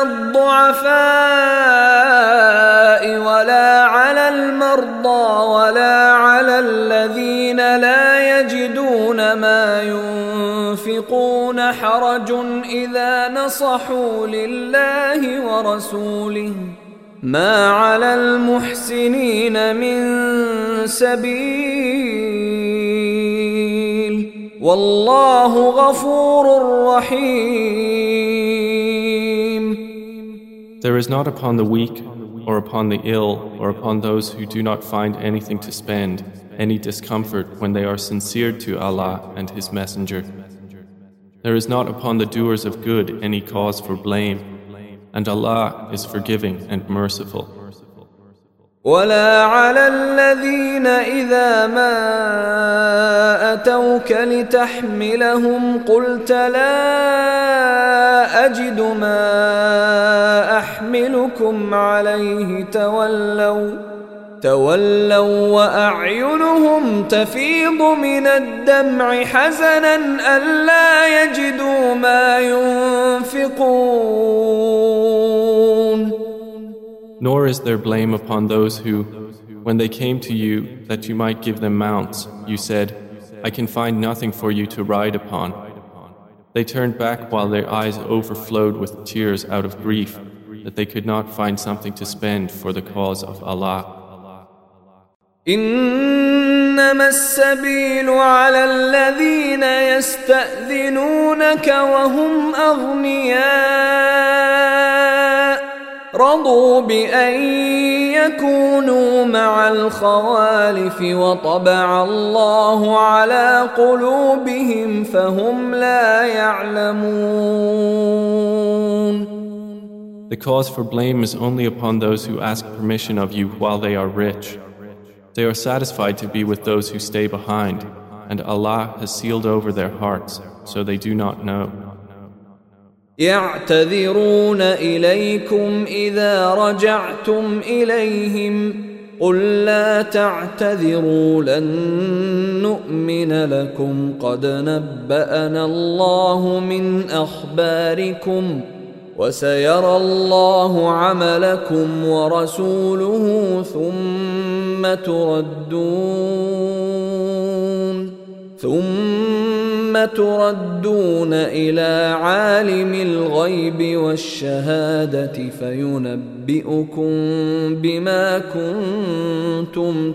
Speaker 1: الضعفاء ولا على المرضى ولا على الذين لا يجدون ما ينفقون حرج إذا نصحوا لله ورسوله ما على المحسنين من سبيل والله غفور رحيم.
Speaker 2: There is not upon the weak or upon the ill or upon those who do not find anything to spend any discomfort when they are sincere to Allah and His Messenger. There is not upon the doers of good any cause for blame, and Allah is forgiving and merciful.
Speaker 1: ولا على الذين إذا ما أتوك لتحملهم قلت لا أجد ما أحملكم عليه تولوا وأعينهم تفيض من الدمع حزنا ألا يجدوا ما ينفقون.
Speaker 2: Nor is there blame upon those who, when they came to you that you might give them mounts, you said, I can find nothing for you to ride upon. They turned back while their eyes overflowed with tears out of grief that they could not find something to spend for the cause of Allah.
Speaker 1: إنما السبيل على الذين يستأذنونك وهم أغنياء رضوا بأن يكونوا مع الخوالف وطبع الله على قلوبهم فهم لا يعلمون.
Speaker 2: The cause for blame is only upon those who ask permission of you while they are rich. They are satisfied to be with those who stay behind, and Allah has sealed over their hearts, so they do not know.
Speaker 1: يعتذرون إليكم إذا رجعتم إليهم قل لا تعتذروا لن نؤمن لكم قد نبأنا الله من أخباركم وسيرى الله عملكم ورسوله ثم تردون إلى عالم الغيب والشهادة فينبئكم بما كنتم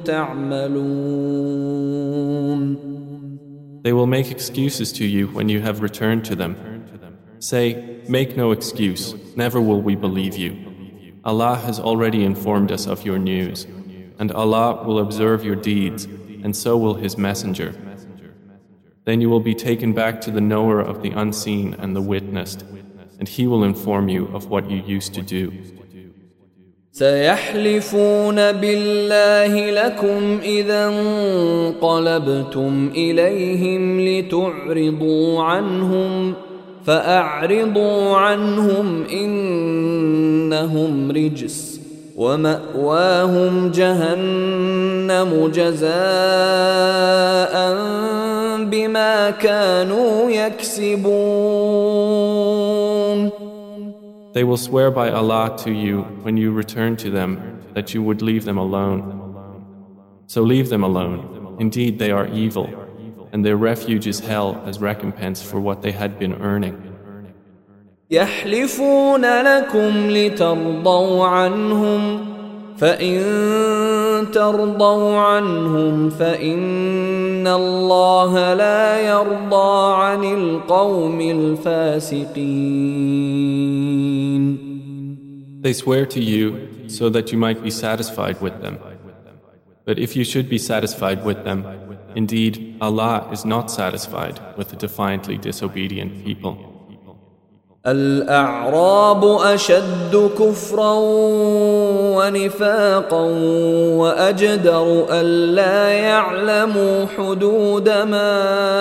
Speaker 1: تعملون.
Speaker 2: They will make excuses to you when you have returned to them. Say, make no excuse, never will we believe you. Allah has already informed us of your news, and Allah will observe your deeds, and so will His Messenger. Then you will be taken back to the knower of the unseen and the witnessed, and He will inform you of what you used to do.
Speaker 1: سيحلفون بالله لكم إذا انقلبتم إليهم لتعرضوا عنهم فأعرضوا عنهم إنهم رجس ومأواهم جهنم جزاء بما كانوا يكسبون.
Speaker 2: They will swear by Allah to you when you return to them that you would leave them alone. So leave them alone. Indeed, they are evil, and their refuge is hell as recompense for what they had been earning.
Speaker 1: يحلفون لكم لترضوا عنهم فإن ترضوا عنهم فإن الله لا يرضى عن القوم الفاسقين.
Speaker 2: They swear to you so that you might be satisfied with them. But if you should be satisfied with them, indeed Allah is not satisfied with the defiantly disobedient people.
Speaker 1: الأعراب أشد كفرا ونفاقا وأجدر ألا يعلموا حدود ما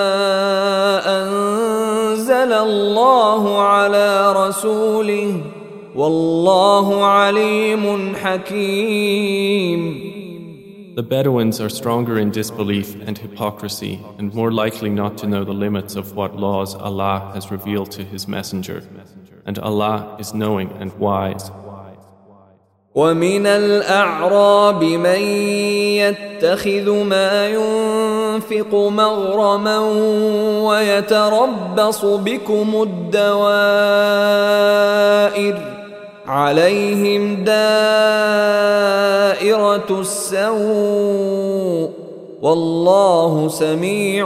Speaker 1: أنزل الله على رسوله والله عليم حكيم.
Speaker 2: The Bedouins are stronger in disbelief and hypocrisy and more likely not to know the limits of what laws Allah has revealed to His Messenger. And Allah is knowing and wise.
Speaker 1: وَمِنَ الْأَعْرَابِ مَنْ يَتَّخِذُ مَا يُنْفِقُ مَغْرَمًا وَيَتَرَبَّصُ بِكُمُ الدَّوَائِرَ عليهم دائرة السوء والله سميع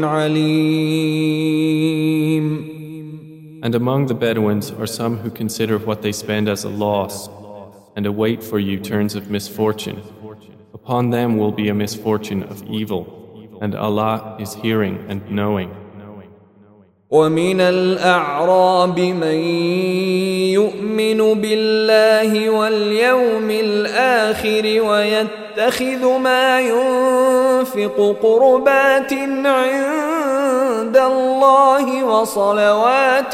Speaker 1: عليم.
Speaker 2: And among the Bedouins are some who consider what they spend as a loss and await for you turns of misfortune. Upon them will be a misfortune of evil, and Allah is hearing and knowing.
Speaker 1: ومن الأعراب من يؤمن بالله واليوم الآخر ويتخذ ما ينفق قربات عند الله وصلوات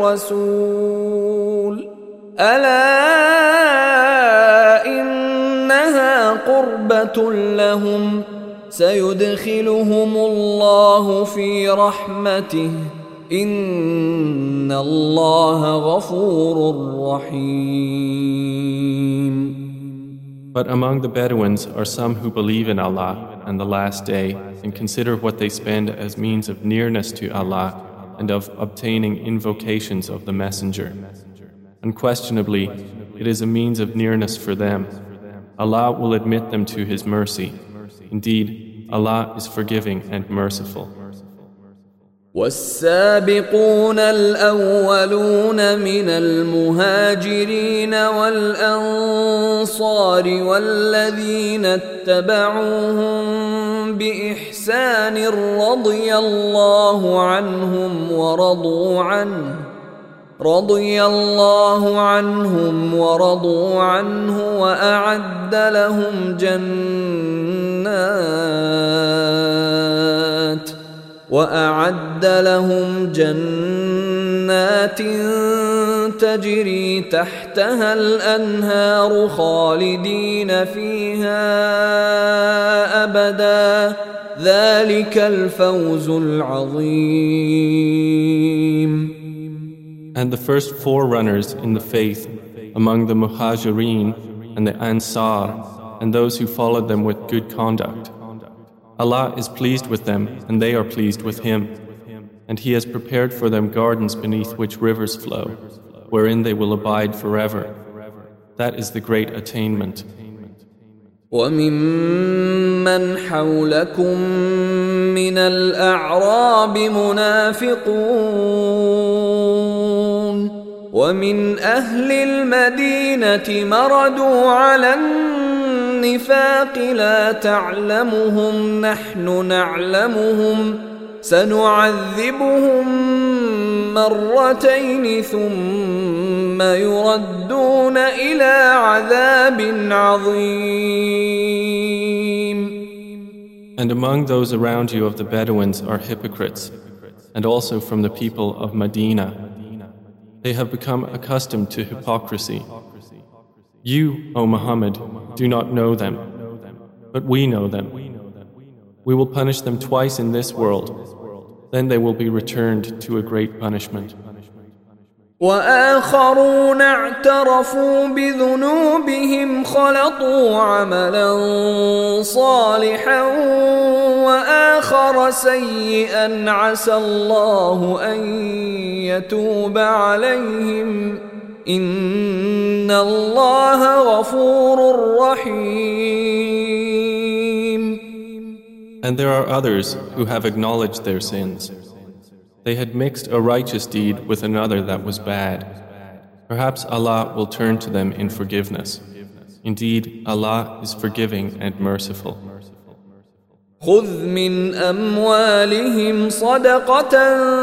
Speaker 1: الرسول ألا إنها قربة لهم سيدخلهم الله في رحمته إن الله غفور رحيم.
Speaker 2: But among the Bedouins are some who believe in Allah and the Last Day and consider what they spend as means of nearness to Allah and of obtaining invocations of the Messenger. Unquestionably, it is a means of nearness for them. Allah will admit them to His mercy. Indeed, Allah is forgiving and merciful.
Speaker 1: والسابقون الأولون من المهاجرين والأنصار والذين اتبعوهم بإحسان رضي الله عنهم ورضوا عنه وأعد لهم جنات تجري تحتها الأنهار خالدين فيها أبدا ذلك الفوز العظيم.
Speaker 2: And the first forerunners in the faith among the Muhajirin and the Ansar and those who followed them with good conduct, Allah is pleased with them and they are pleased with Him, and He has prepared for them gardens beneath which rivers flow, wherein they will abide forever. That is the great attainment.
Speaker 1: وَمِمَّنْ حَوْلَكُمْ مِنَ الْأَعْرَابِ مُنَافِقُونَ وَمِنْ أَهْلِ الْمَدِينَةِ مَرَدُوا عَلَى النِّفَاقِ لَا تَعْلَمُهُمْ نَحْنُ نَعْلَمُهُمْ سَنُعَذِّبُهُمْ مرتين ثم يردون إلى عذاب عظيم.
Speaker 2: And among those around you of the Bedouins are hypocrites, and also from the people of Medina. They have become accustomed to hypocrisy. You, O Muhammad, do not know them, but we know them. We will punish them twice in this world, then they will be returned to a great punishment.
Speaker 1: وآخرون اعترفوا بذنوبهم خلطوا عملا صالحا وآخر سيئا عسى الله أن يتوب عليهم إن الله غفور رحيم.
Speaker 2: And there are others who have acknowledged their sins. They had mixed a righteous deed with another that was bad. Perhaps Allah will turn to them in forgiveness. Indeed, Allah is forgiving and merciful.
Speaker 1: خذ من أموالهم صدقة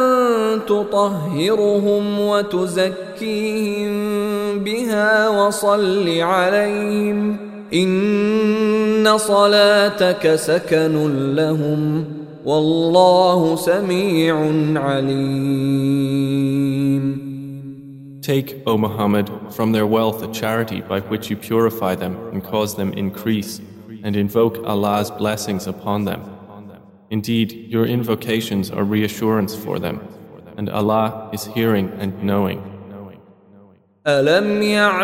Speaker 1: تطهرهم وتزكيهم بها وصل عليهم إن صلاتك سكن لهم والله سميع عليم.
Speaker 2: Take, O Muhammad, from their wealth a charity by which you purify them and cause them increase, and invoke Allah's blessings upon them. Indeed, your invocations are reassurance for them, and Allah is hearing and knowing.
Speaker 1: ألم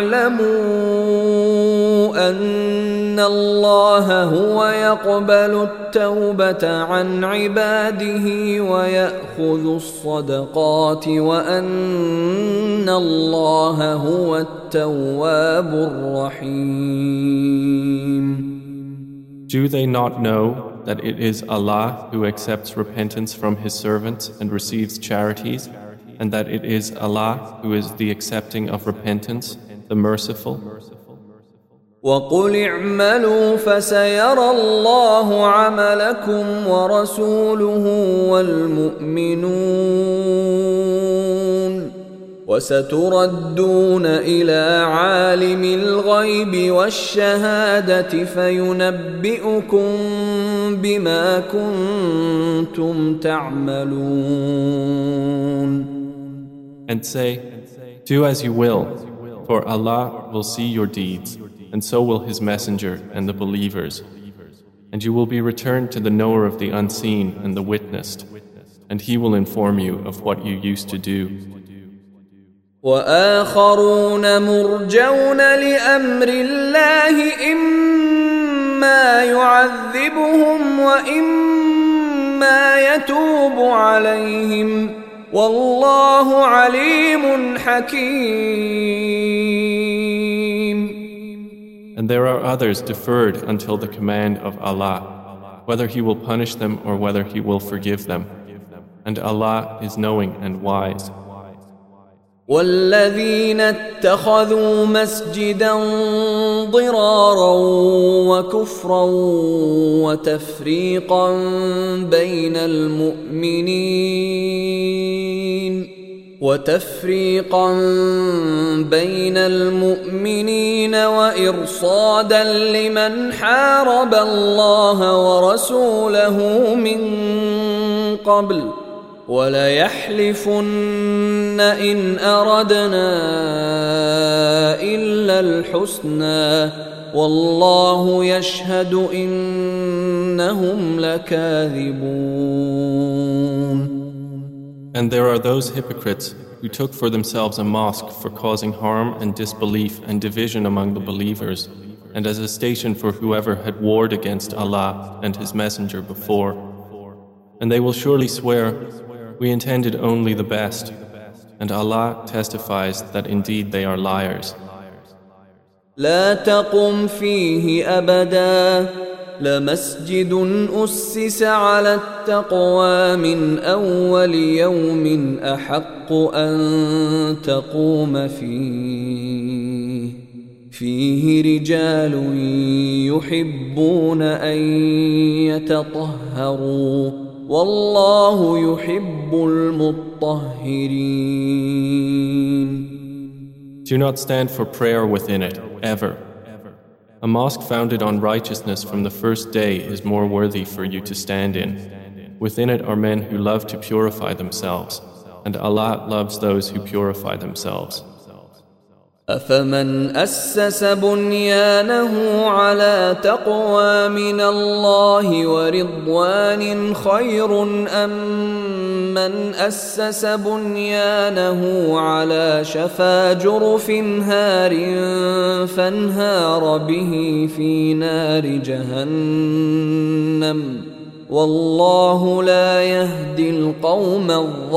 Speaker 1: يعلموا أن الله هو يقبل التوبة عن عباده ويأخذ الصدقات وأن الله هو التواب الرحيم.
Speaker 2: Do they not know that it is Allah who accepts repentance from His servants and receives charities, and that it is Allah who is the accepting of repentance, the merciful?
Speaker 1: وَقُلِ اعْمَلُوا فَسَيَرَى اللَّهُ عَمَلَكُمْ وَرَسُولُهُ وَالْمُؤْمِنُونَ وَسَتُرَدُّونَ إِلَى عَالِمِ الْغَيْبِ وَالشَّهَادَةِ فَيُنَبِّئُكُم بِمَا كُنتُمْ تَعْمَلُونَ.
Speaker 2: And say, do as you will, for Allah will see your deeds, and so will His Messenger and the believers. And you will be returned to the knower of the unseen and the witnessed, and He will inform you of what you used to do.
Speaker 1: وآخرون مرجون لأمر الله إما يعذبهم وإما يتوب عليهم والله عليم حكيم.
Speaker 2: And there are others deferred until the command of Allah, whether He will punish them or whether He will forgive them. And Allah is knowing and wise.
Speaker 1: والذين اتخذوا مسجدا ضرارا وكفرا وتفريقا بين المؤمنين وإرصادا لمن حارب الله ورسوله من قبل وليحلفن إن أردنا إلا الحسنى والله يشهد إنهم لكاذبون.
Speaker 2: And there are those hypocrites who took for themselves a mosque for causing harm and disbelief and division among the believers, and as a station for whoever had warred against Allah and His Messenger before. And they will surely swear, we intended only the best, and Allah testifies that indeed they are liars.
Speaker 1: لا تقم فيه أبدا لمسجد أسس على التقوى من أول يوم أحق أن تقوم فيه رجال يحبون أن يتطهروا والله يحب المطهرين.
Speaker 2: Do not stand for prayer within it, ever. A mosque founded on righteousness from the first day is more worthy for you to stand in. Within it are men who love to purify themselves, and Allah loves those who purify themselves.
Speaker 1: أفمن أسس بنيانه على تقوى من الله ورضوان خير أم من أسس بنيانه على شفا جرف هار فانهار به في نار جهنم والله لا يهدي القوم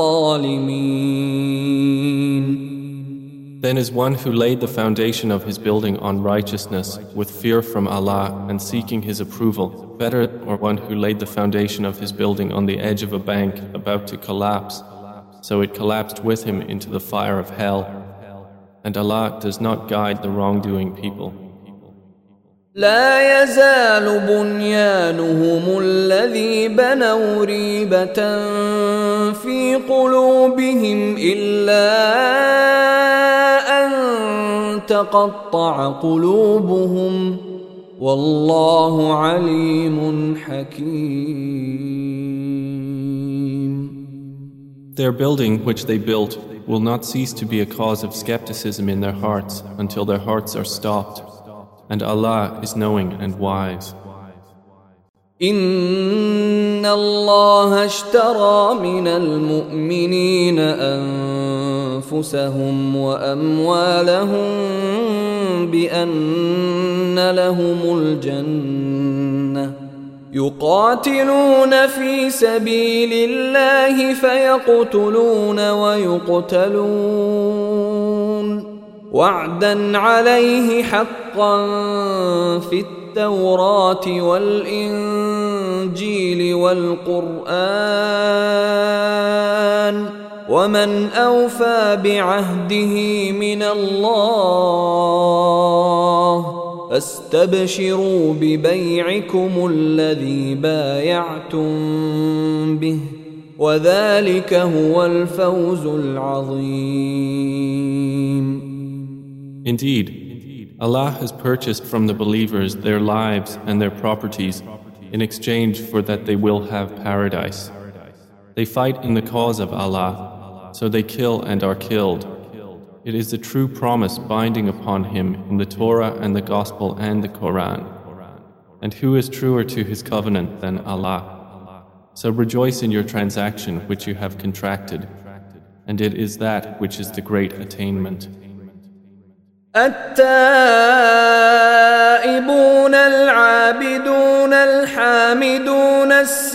Speaker 1: الظالمين.
Speaker 2: Then is one who laid the foundation of his building on righteousness with fear from Allah and seeking His approval better, or one who laid the foundation of his building on the edge of a bank about to collapse, so it collapsed with him into the fire of hell, and Allah does not guide the wrongdoing people.
Speaker 1: لا يزال بنيانهم الذي بنوا ريبة في قلوبهم إلا أن تقطع قلوبهم والله عليم حكيم.
Speaker 2: Their building which they built will not cease to be a cause of skepticism in their hearts until their hearts are stopped. And Allah is knowing and wise.
Speaker 1: إن الله اشترى من المؤمنين أنفسهم وأموالهم بأن لهم الجنة يقاتلون في سبيل الله فيقتلون ويقتلون وعدا عليه حقا في التوراة والإنجيل والقرآن ومن أوفى بعهده من الله فاستبشروا ببيعكم الذي بايعتم به وذلك هو الفوز العظيم.
Speaker 2: Indeed, Allah has purchased from the believers their lives and their properties in exchange for that they will have paradise. They fight in the cause of Allah, so they kill and are killed. It is the true promise binding upon him in the Torah and the Gospel and the Quran. And who is truer to his covenant than Allah? So rejoice in your transaction which you have contracted, and it is that which is the great attainment.
Speaker 1: التائبون العابدون الحامدون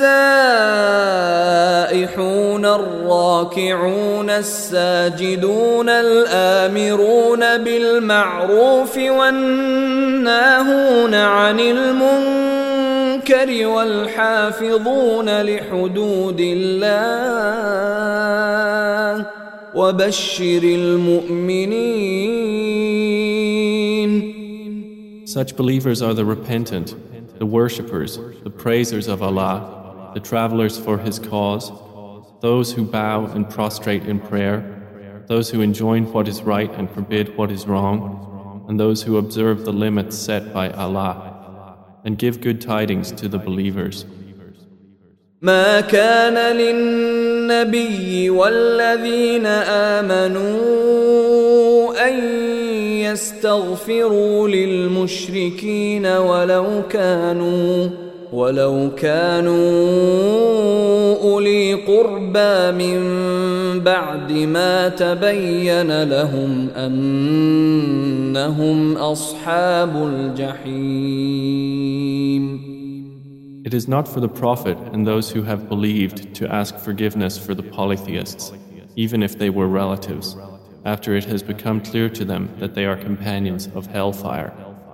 Speaker 1: السائحون الراكعون الساجدون الآمرون بالمعروف والناهون عن المنكر والحافظون لحدود الله وبشر المؤمنين.
Speaker 2: Such believers are the repentant, the worshippers, the praisers of Allah, the travelers for His cause, those who bow and prostrate in prayer, those who enjoin what is right and forbid what is wrong, and those who observe the limits set by Allah, and give good tidings to the believers.
Speaker 1: ما كان للنبي والذين آمنوا أن يستغفروا للمشركين ولو كانوا أولي قربى من بعد ما تبين لهم أنهم أصحاب الجحيم.
Speaker 2: It is not for the Prophet and those who have believed to ask forgiveness for the polytheists, even if they were relatives, after it has become clear to them that they are companions of hellfire.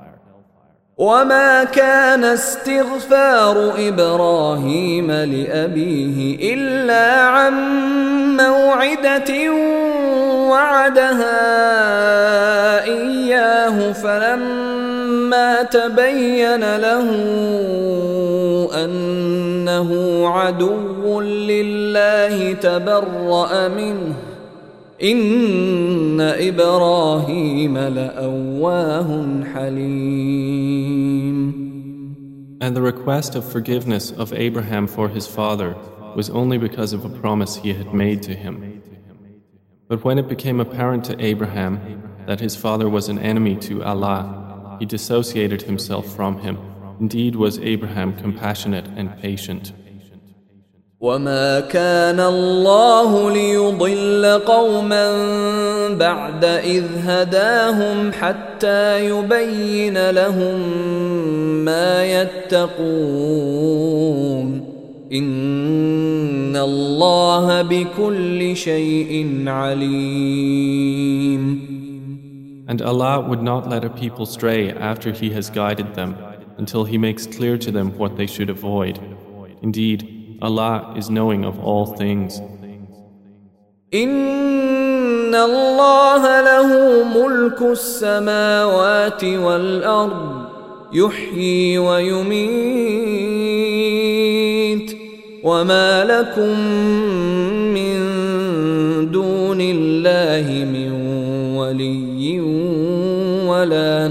Speaker 1: وما كان استغفار إبراهيم لأبيه إلا عن موعدة وعدها إياه فلما تبين له أنه عدو لله تبرأ منه إن إبراهيم لأواه حليم.
Speaker 2: And the request of forgiveness of Abraham for his father was only because of a promise he had made to him. But when it became apparent to Abraham that his father was an enemy to Allah, he dissociated himself from him. Indeed was Abraham compassionate and patient.
Speaker 1: وما كان الله ليضل قوما بعد إذ هداهم حتى يبين لهم ما يتقون إن الله بكل شيء عليم.
Speaker 2: And Allah would not let a people stray after He has guided them until He makes clear to them what they should avoid. Indeed, Allah is knowing of all things.
Speaker 1: إن الله له ملك السماوات والأرض يحيي ويميت وما لكم من دون الله من ولي ولا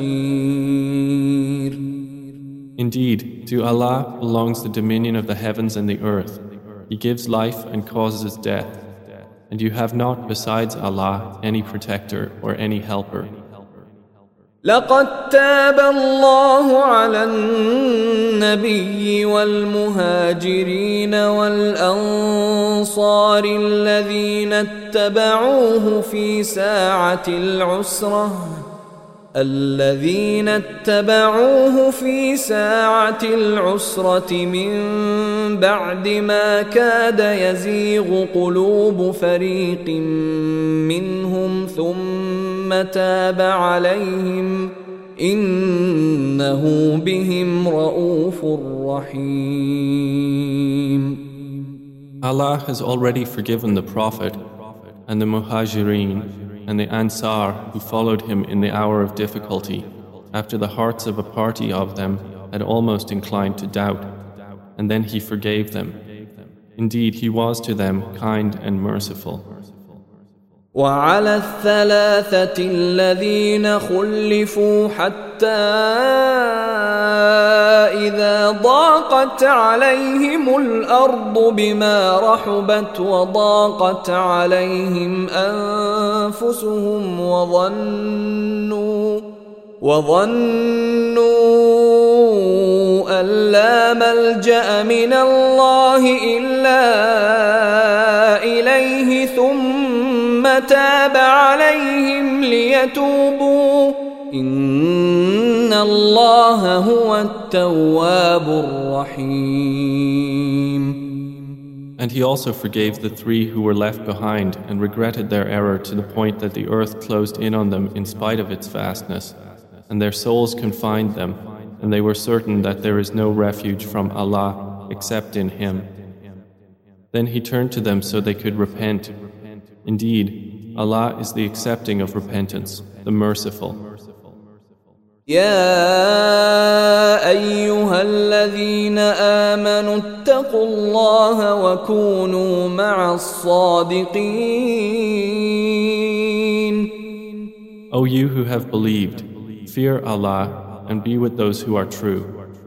Speaker 1: نصير.
Speaker 2: Indeed, to Allah belongs the dominion of the heavens and the earth. He gives life and causes death. And you have not besides Allah any protector or any helper.
Speaker 1: لقد تاب الله على النبي والمهاجرين والأنصار الذين اتبعوه في ساعة العسرة من بعد ما كاد يزيغ قلوب فريق منهم ثم تاب عليهم إنه بهم رؤوف رحيم.
Speaker 2: Allah has already forgiven the Prophet and the Muhajireen and the Ansar who followed him in the hour of difficulty, after the hearts of a party of them had almost inclined to doubt, and then he forgave them. Indeed, he was to them kind and merciful.
Speaker 1: وعلى الثلاثة الذين خلفوا حتى إذا ضاقت عليهم الأرض بما رحبت وضاقت عليهم أنفسهم وظنوا أن لا ملجأ من الله إلا إليه ثم تاب عليهم ليتوبوا إن الله هو التواب الرحيم.
Speaker 2: And he also forgave the three who were left behind and regretted their error to the point that the earth closed in on them in spite of its vastness, and their souls confined them, and they were certain that there is no refuge from Allah except in Him. Then he turned to them so they could repent. Indeed, Allah is the accepting of repentance, the merciful.
Speaker 1: يا أيها الذين آمنوا اتقوا الله وكونوا مع الصادقين.
Speaker 2: O you who have believed, fear Allah and be with those who are true.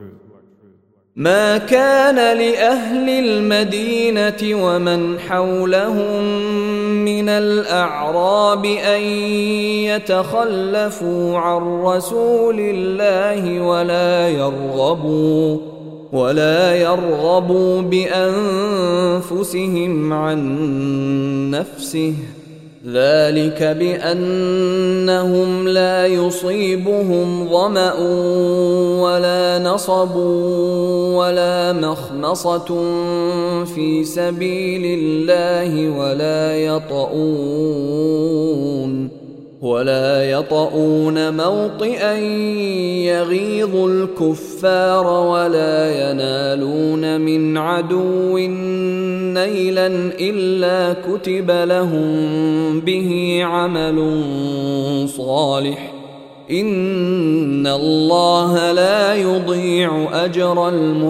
Speaker 1: ما كان لأهل المدينة ومن حولهم من الأعراب أن يتخلفوا عن رسول الله ولا يرغبوا بأنفسهم عن نفسه ذلك بأنهم لا يصيبهم ظمأ ولا نصب ولا مخمصة في سبيل الله ولا يطؤون موطئا يغيظ الكفار ولا ينالون من عدو نيلا إلا كتب لهم به عمل صالح إن الله لا يضيع أجر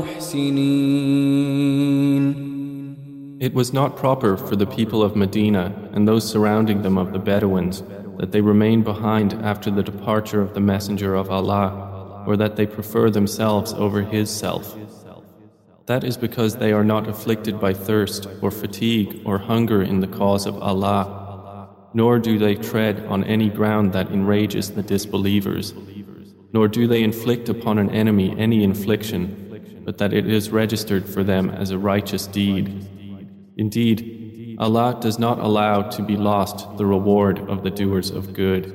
Speaker 1: المحسنين.
Speaker 2: It was not proper for the people of Medina and those surrounding them of the Bedouins that they remain behind after the departure of the Messenger of Allah, or that they prefer themselves over his self. That is because they are not afflicted by thirst or fatigue or hunger in the cause of Allah, nor do they tread on any ground that enrages the disbelievers, nor do they inflict upon an enemy any infliction, but that it is registered for them as a righteous deed. Indeed, Allah does not allow to be lost the reward of the doers of good.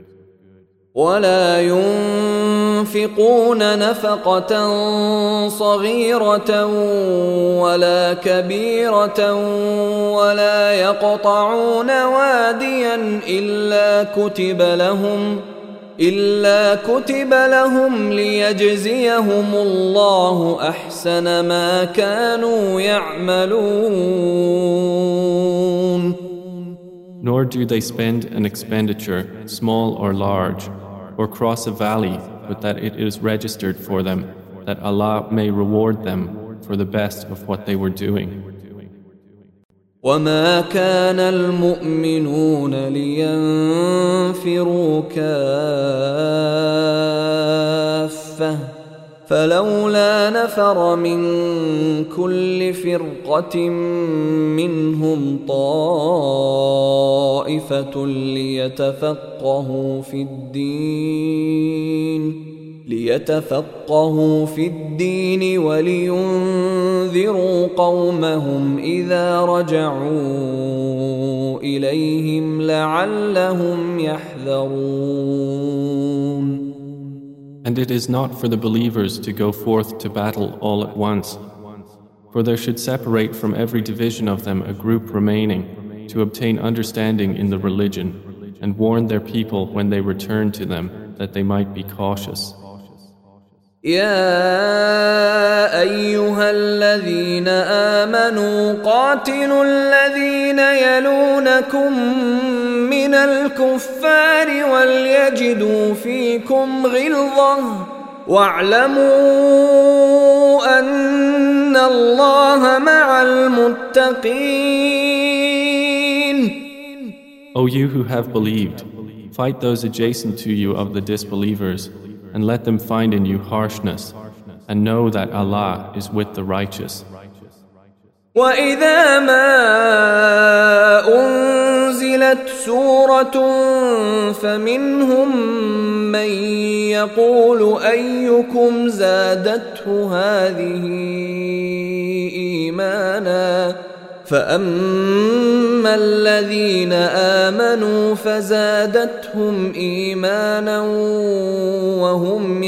Speaker 1: ولا ينفقون نفقة صغيرة ولا كبيرة ولا يقطعون واديا إلا كتب لهم ليجزيهم الله أحسن ما كانوا يعملون.
Speaker 2: Nor do they spend an expenditure, small or large, or cross a valley, but that it is registered for them, that Allah may reward them for the best of what they were doing.
Speaker 1: وما كان المؤمنون لينفروا كافة فلولا نفر من كل فرقة منهم طائفة ليتفقهوا في الدين ولينذروا قومهم إذا رجعوا إليهم لعلهم يحذرون.
Speaker 2: And it is not for the believers to go forth to battle all at once, for there should separate from every division of them a group remaining to obtain understanding in the religion and warn their people when they return to them that they might be cautious.
Speaker 1: يا أيها الذين آمنوا قاتلوا الذين يلونكم من الكفار وليجدوا فيكم غلظة واعلموا أن الله مع المتقين.
Speaker 2: O you who have believed, fight those adjacent to you of the disbelievers, and let them find in you harshness, and know that Allah is with the righteous.
Speaker 1: وَإِذَا مَا أُنزِلَتْ سُورَةٌ فَمِنْهُم مَّن يَقُولُ أَيُّكُمْ زَادَتْهُ هَٰذِهِ إِيمَانًا فَأَمَّا الَّذِينَ آمَنُوا فَزَادَتْهُمْ إِيمَانًا وَهُمْ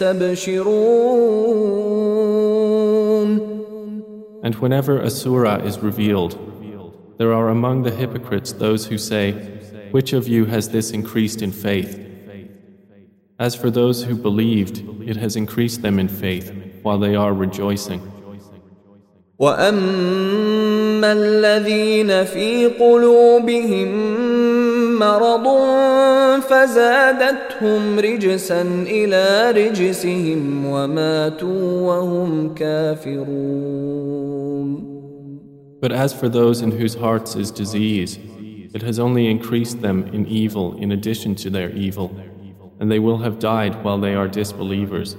Speaker 1: يَسْتَبْشِرُونَ.
Speaker 2: And whenever a surah is revealed, there are among the hypocrites those who say, "Which of you has this increased in faith?" As for those who believed, it has increased them in faith while they are rejoicing.
Speaker 1: وَأَمَّا الَّذِينَ فِي قُلُوبِهِم مَّرَضٌ فَزَادَتْهُمْ رِجْسًا إِلَىٰ رِجْسِهِمْ وَمَاتُوا وَهُمْ كَافِرُونَ.
Speaker 2: But as for those in whose hearts is disease, it has only increased them in evil in addition to their evil, and they will have died while they are disbelievers.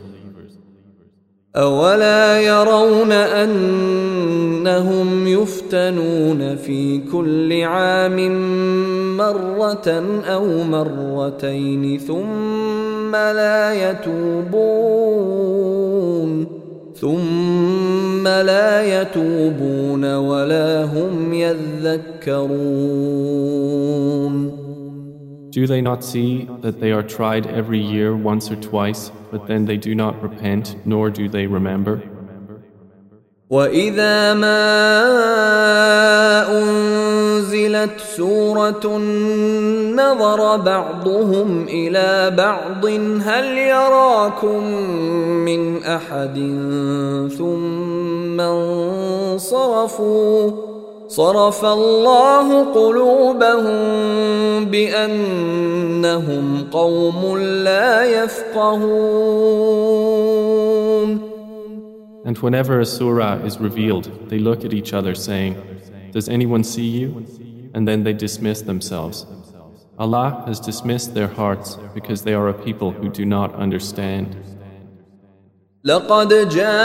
Speaker 1: أَوَلَا يَرَوْنَ أَنَّهُمْ يُفْتَنُونَ فِي كُلِّ عَامٍ مَّرَّةً أَوْ مَرَّتَيْنِ ثُمَّ لَا يَتُوبُونَ وَلَا هُمْ يَذَّكَّرُونَ.
Speaker 2: Do they not see that they are tried every year once or twice, but then they do not repent, nor do they remember?
Speaker 1: وَإِذَا مَا أُنزِلَتْ سُورَةٌ نَظَرَ بَعْضُهُمْ إِلَى بَعْضٍ هَلْ يَرَاكُم مِّنْ أَحَدٍ ثُمَّ انصَرَفُوا صَرَفَ اللَّهُ قُلُوبَهُم بِأَنَّهُمْ قَوْمٌ لَّا يَفْقَهُونَ.
Speaker 2: And whenever a surah is revealed, they look at each other saying, "Does anyone see you?" And then they dismiss themselves. Allah has dismissed their hearts because they are a people who do not understand.
Speaker 1: لَقَدْ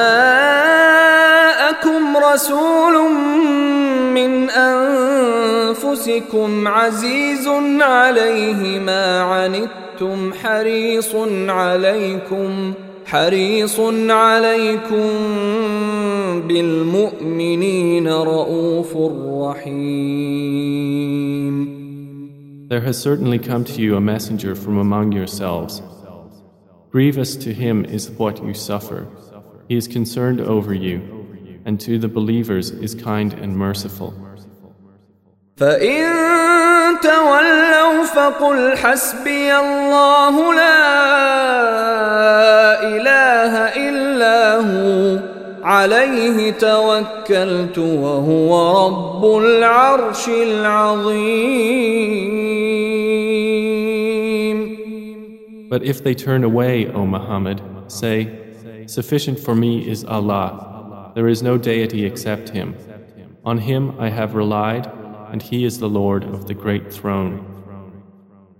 Speaker 1: جَاءَكُمْ رَسُولٌ مِّنْ أَنفُسِكُمْ عَزِيزٌ عَلَيْهِ مَا عَنِتُّمْ حريص عليكم بالمؤمنين رؤوف رحيم.
Speaker 2: There has certainly come to you a messenger from among yourselves. Grievous to him is what you suffer. He is concerned over you, and to the believers is kind and merciful.
Speaker 1: فَإِن تَوَلَّوْا فَقُلْ حَسْبِيَ اللَّهُ لَا إِلَٰهَ إِلَّا هُوَ عَلَيْهِ تَوَكَّلْتُ وَهُوَ رَبُّ الْعَرْشِ الْعَظِيمِ.
Speaker 2: But if they turn away, O Muhammad, say, Sufficient for me is Allah. There is no deity except Him. On Him I have relied, and He is the Lord of the Great Throne.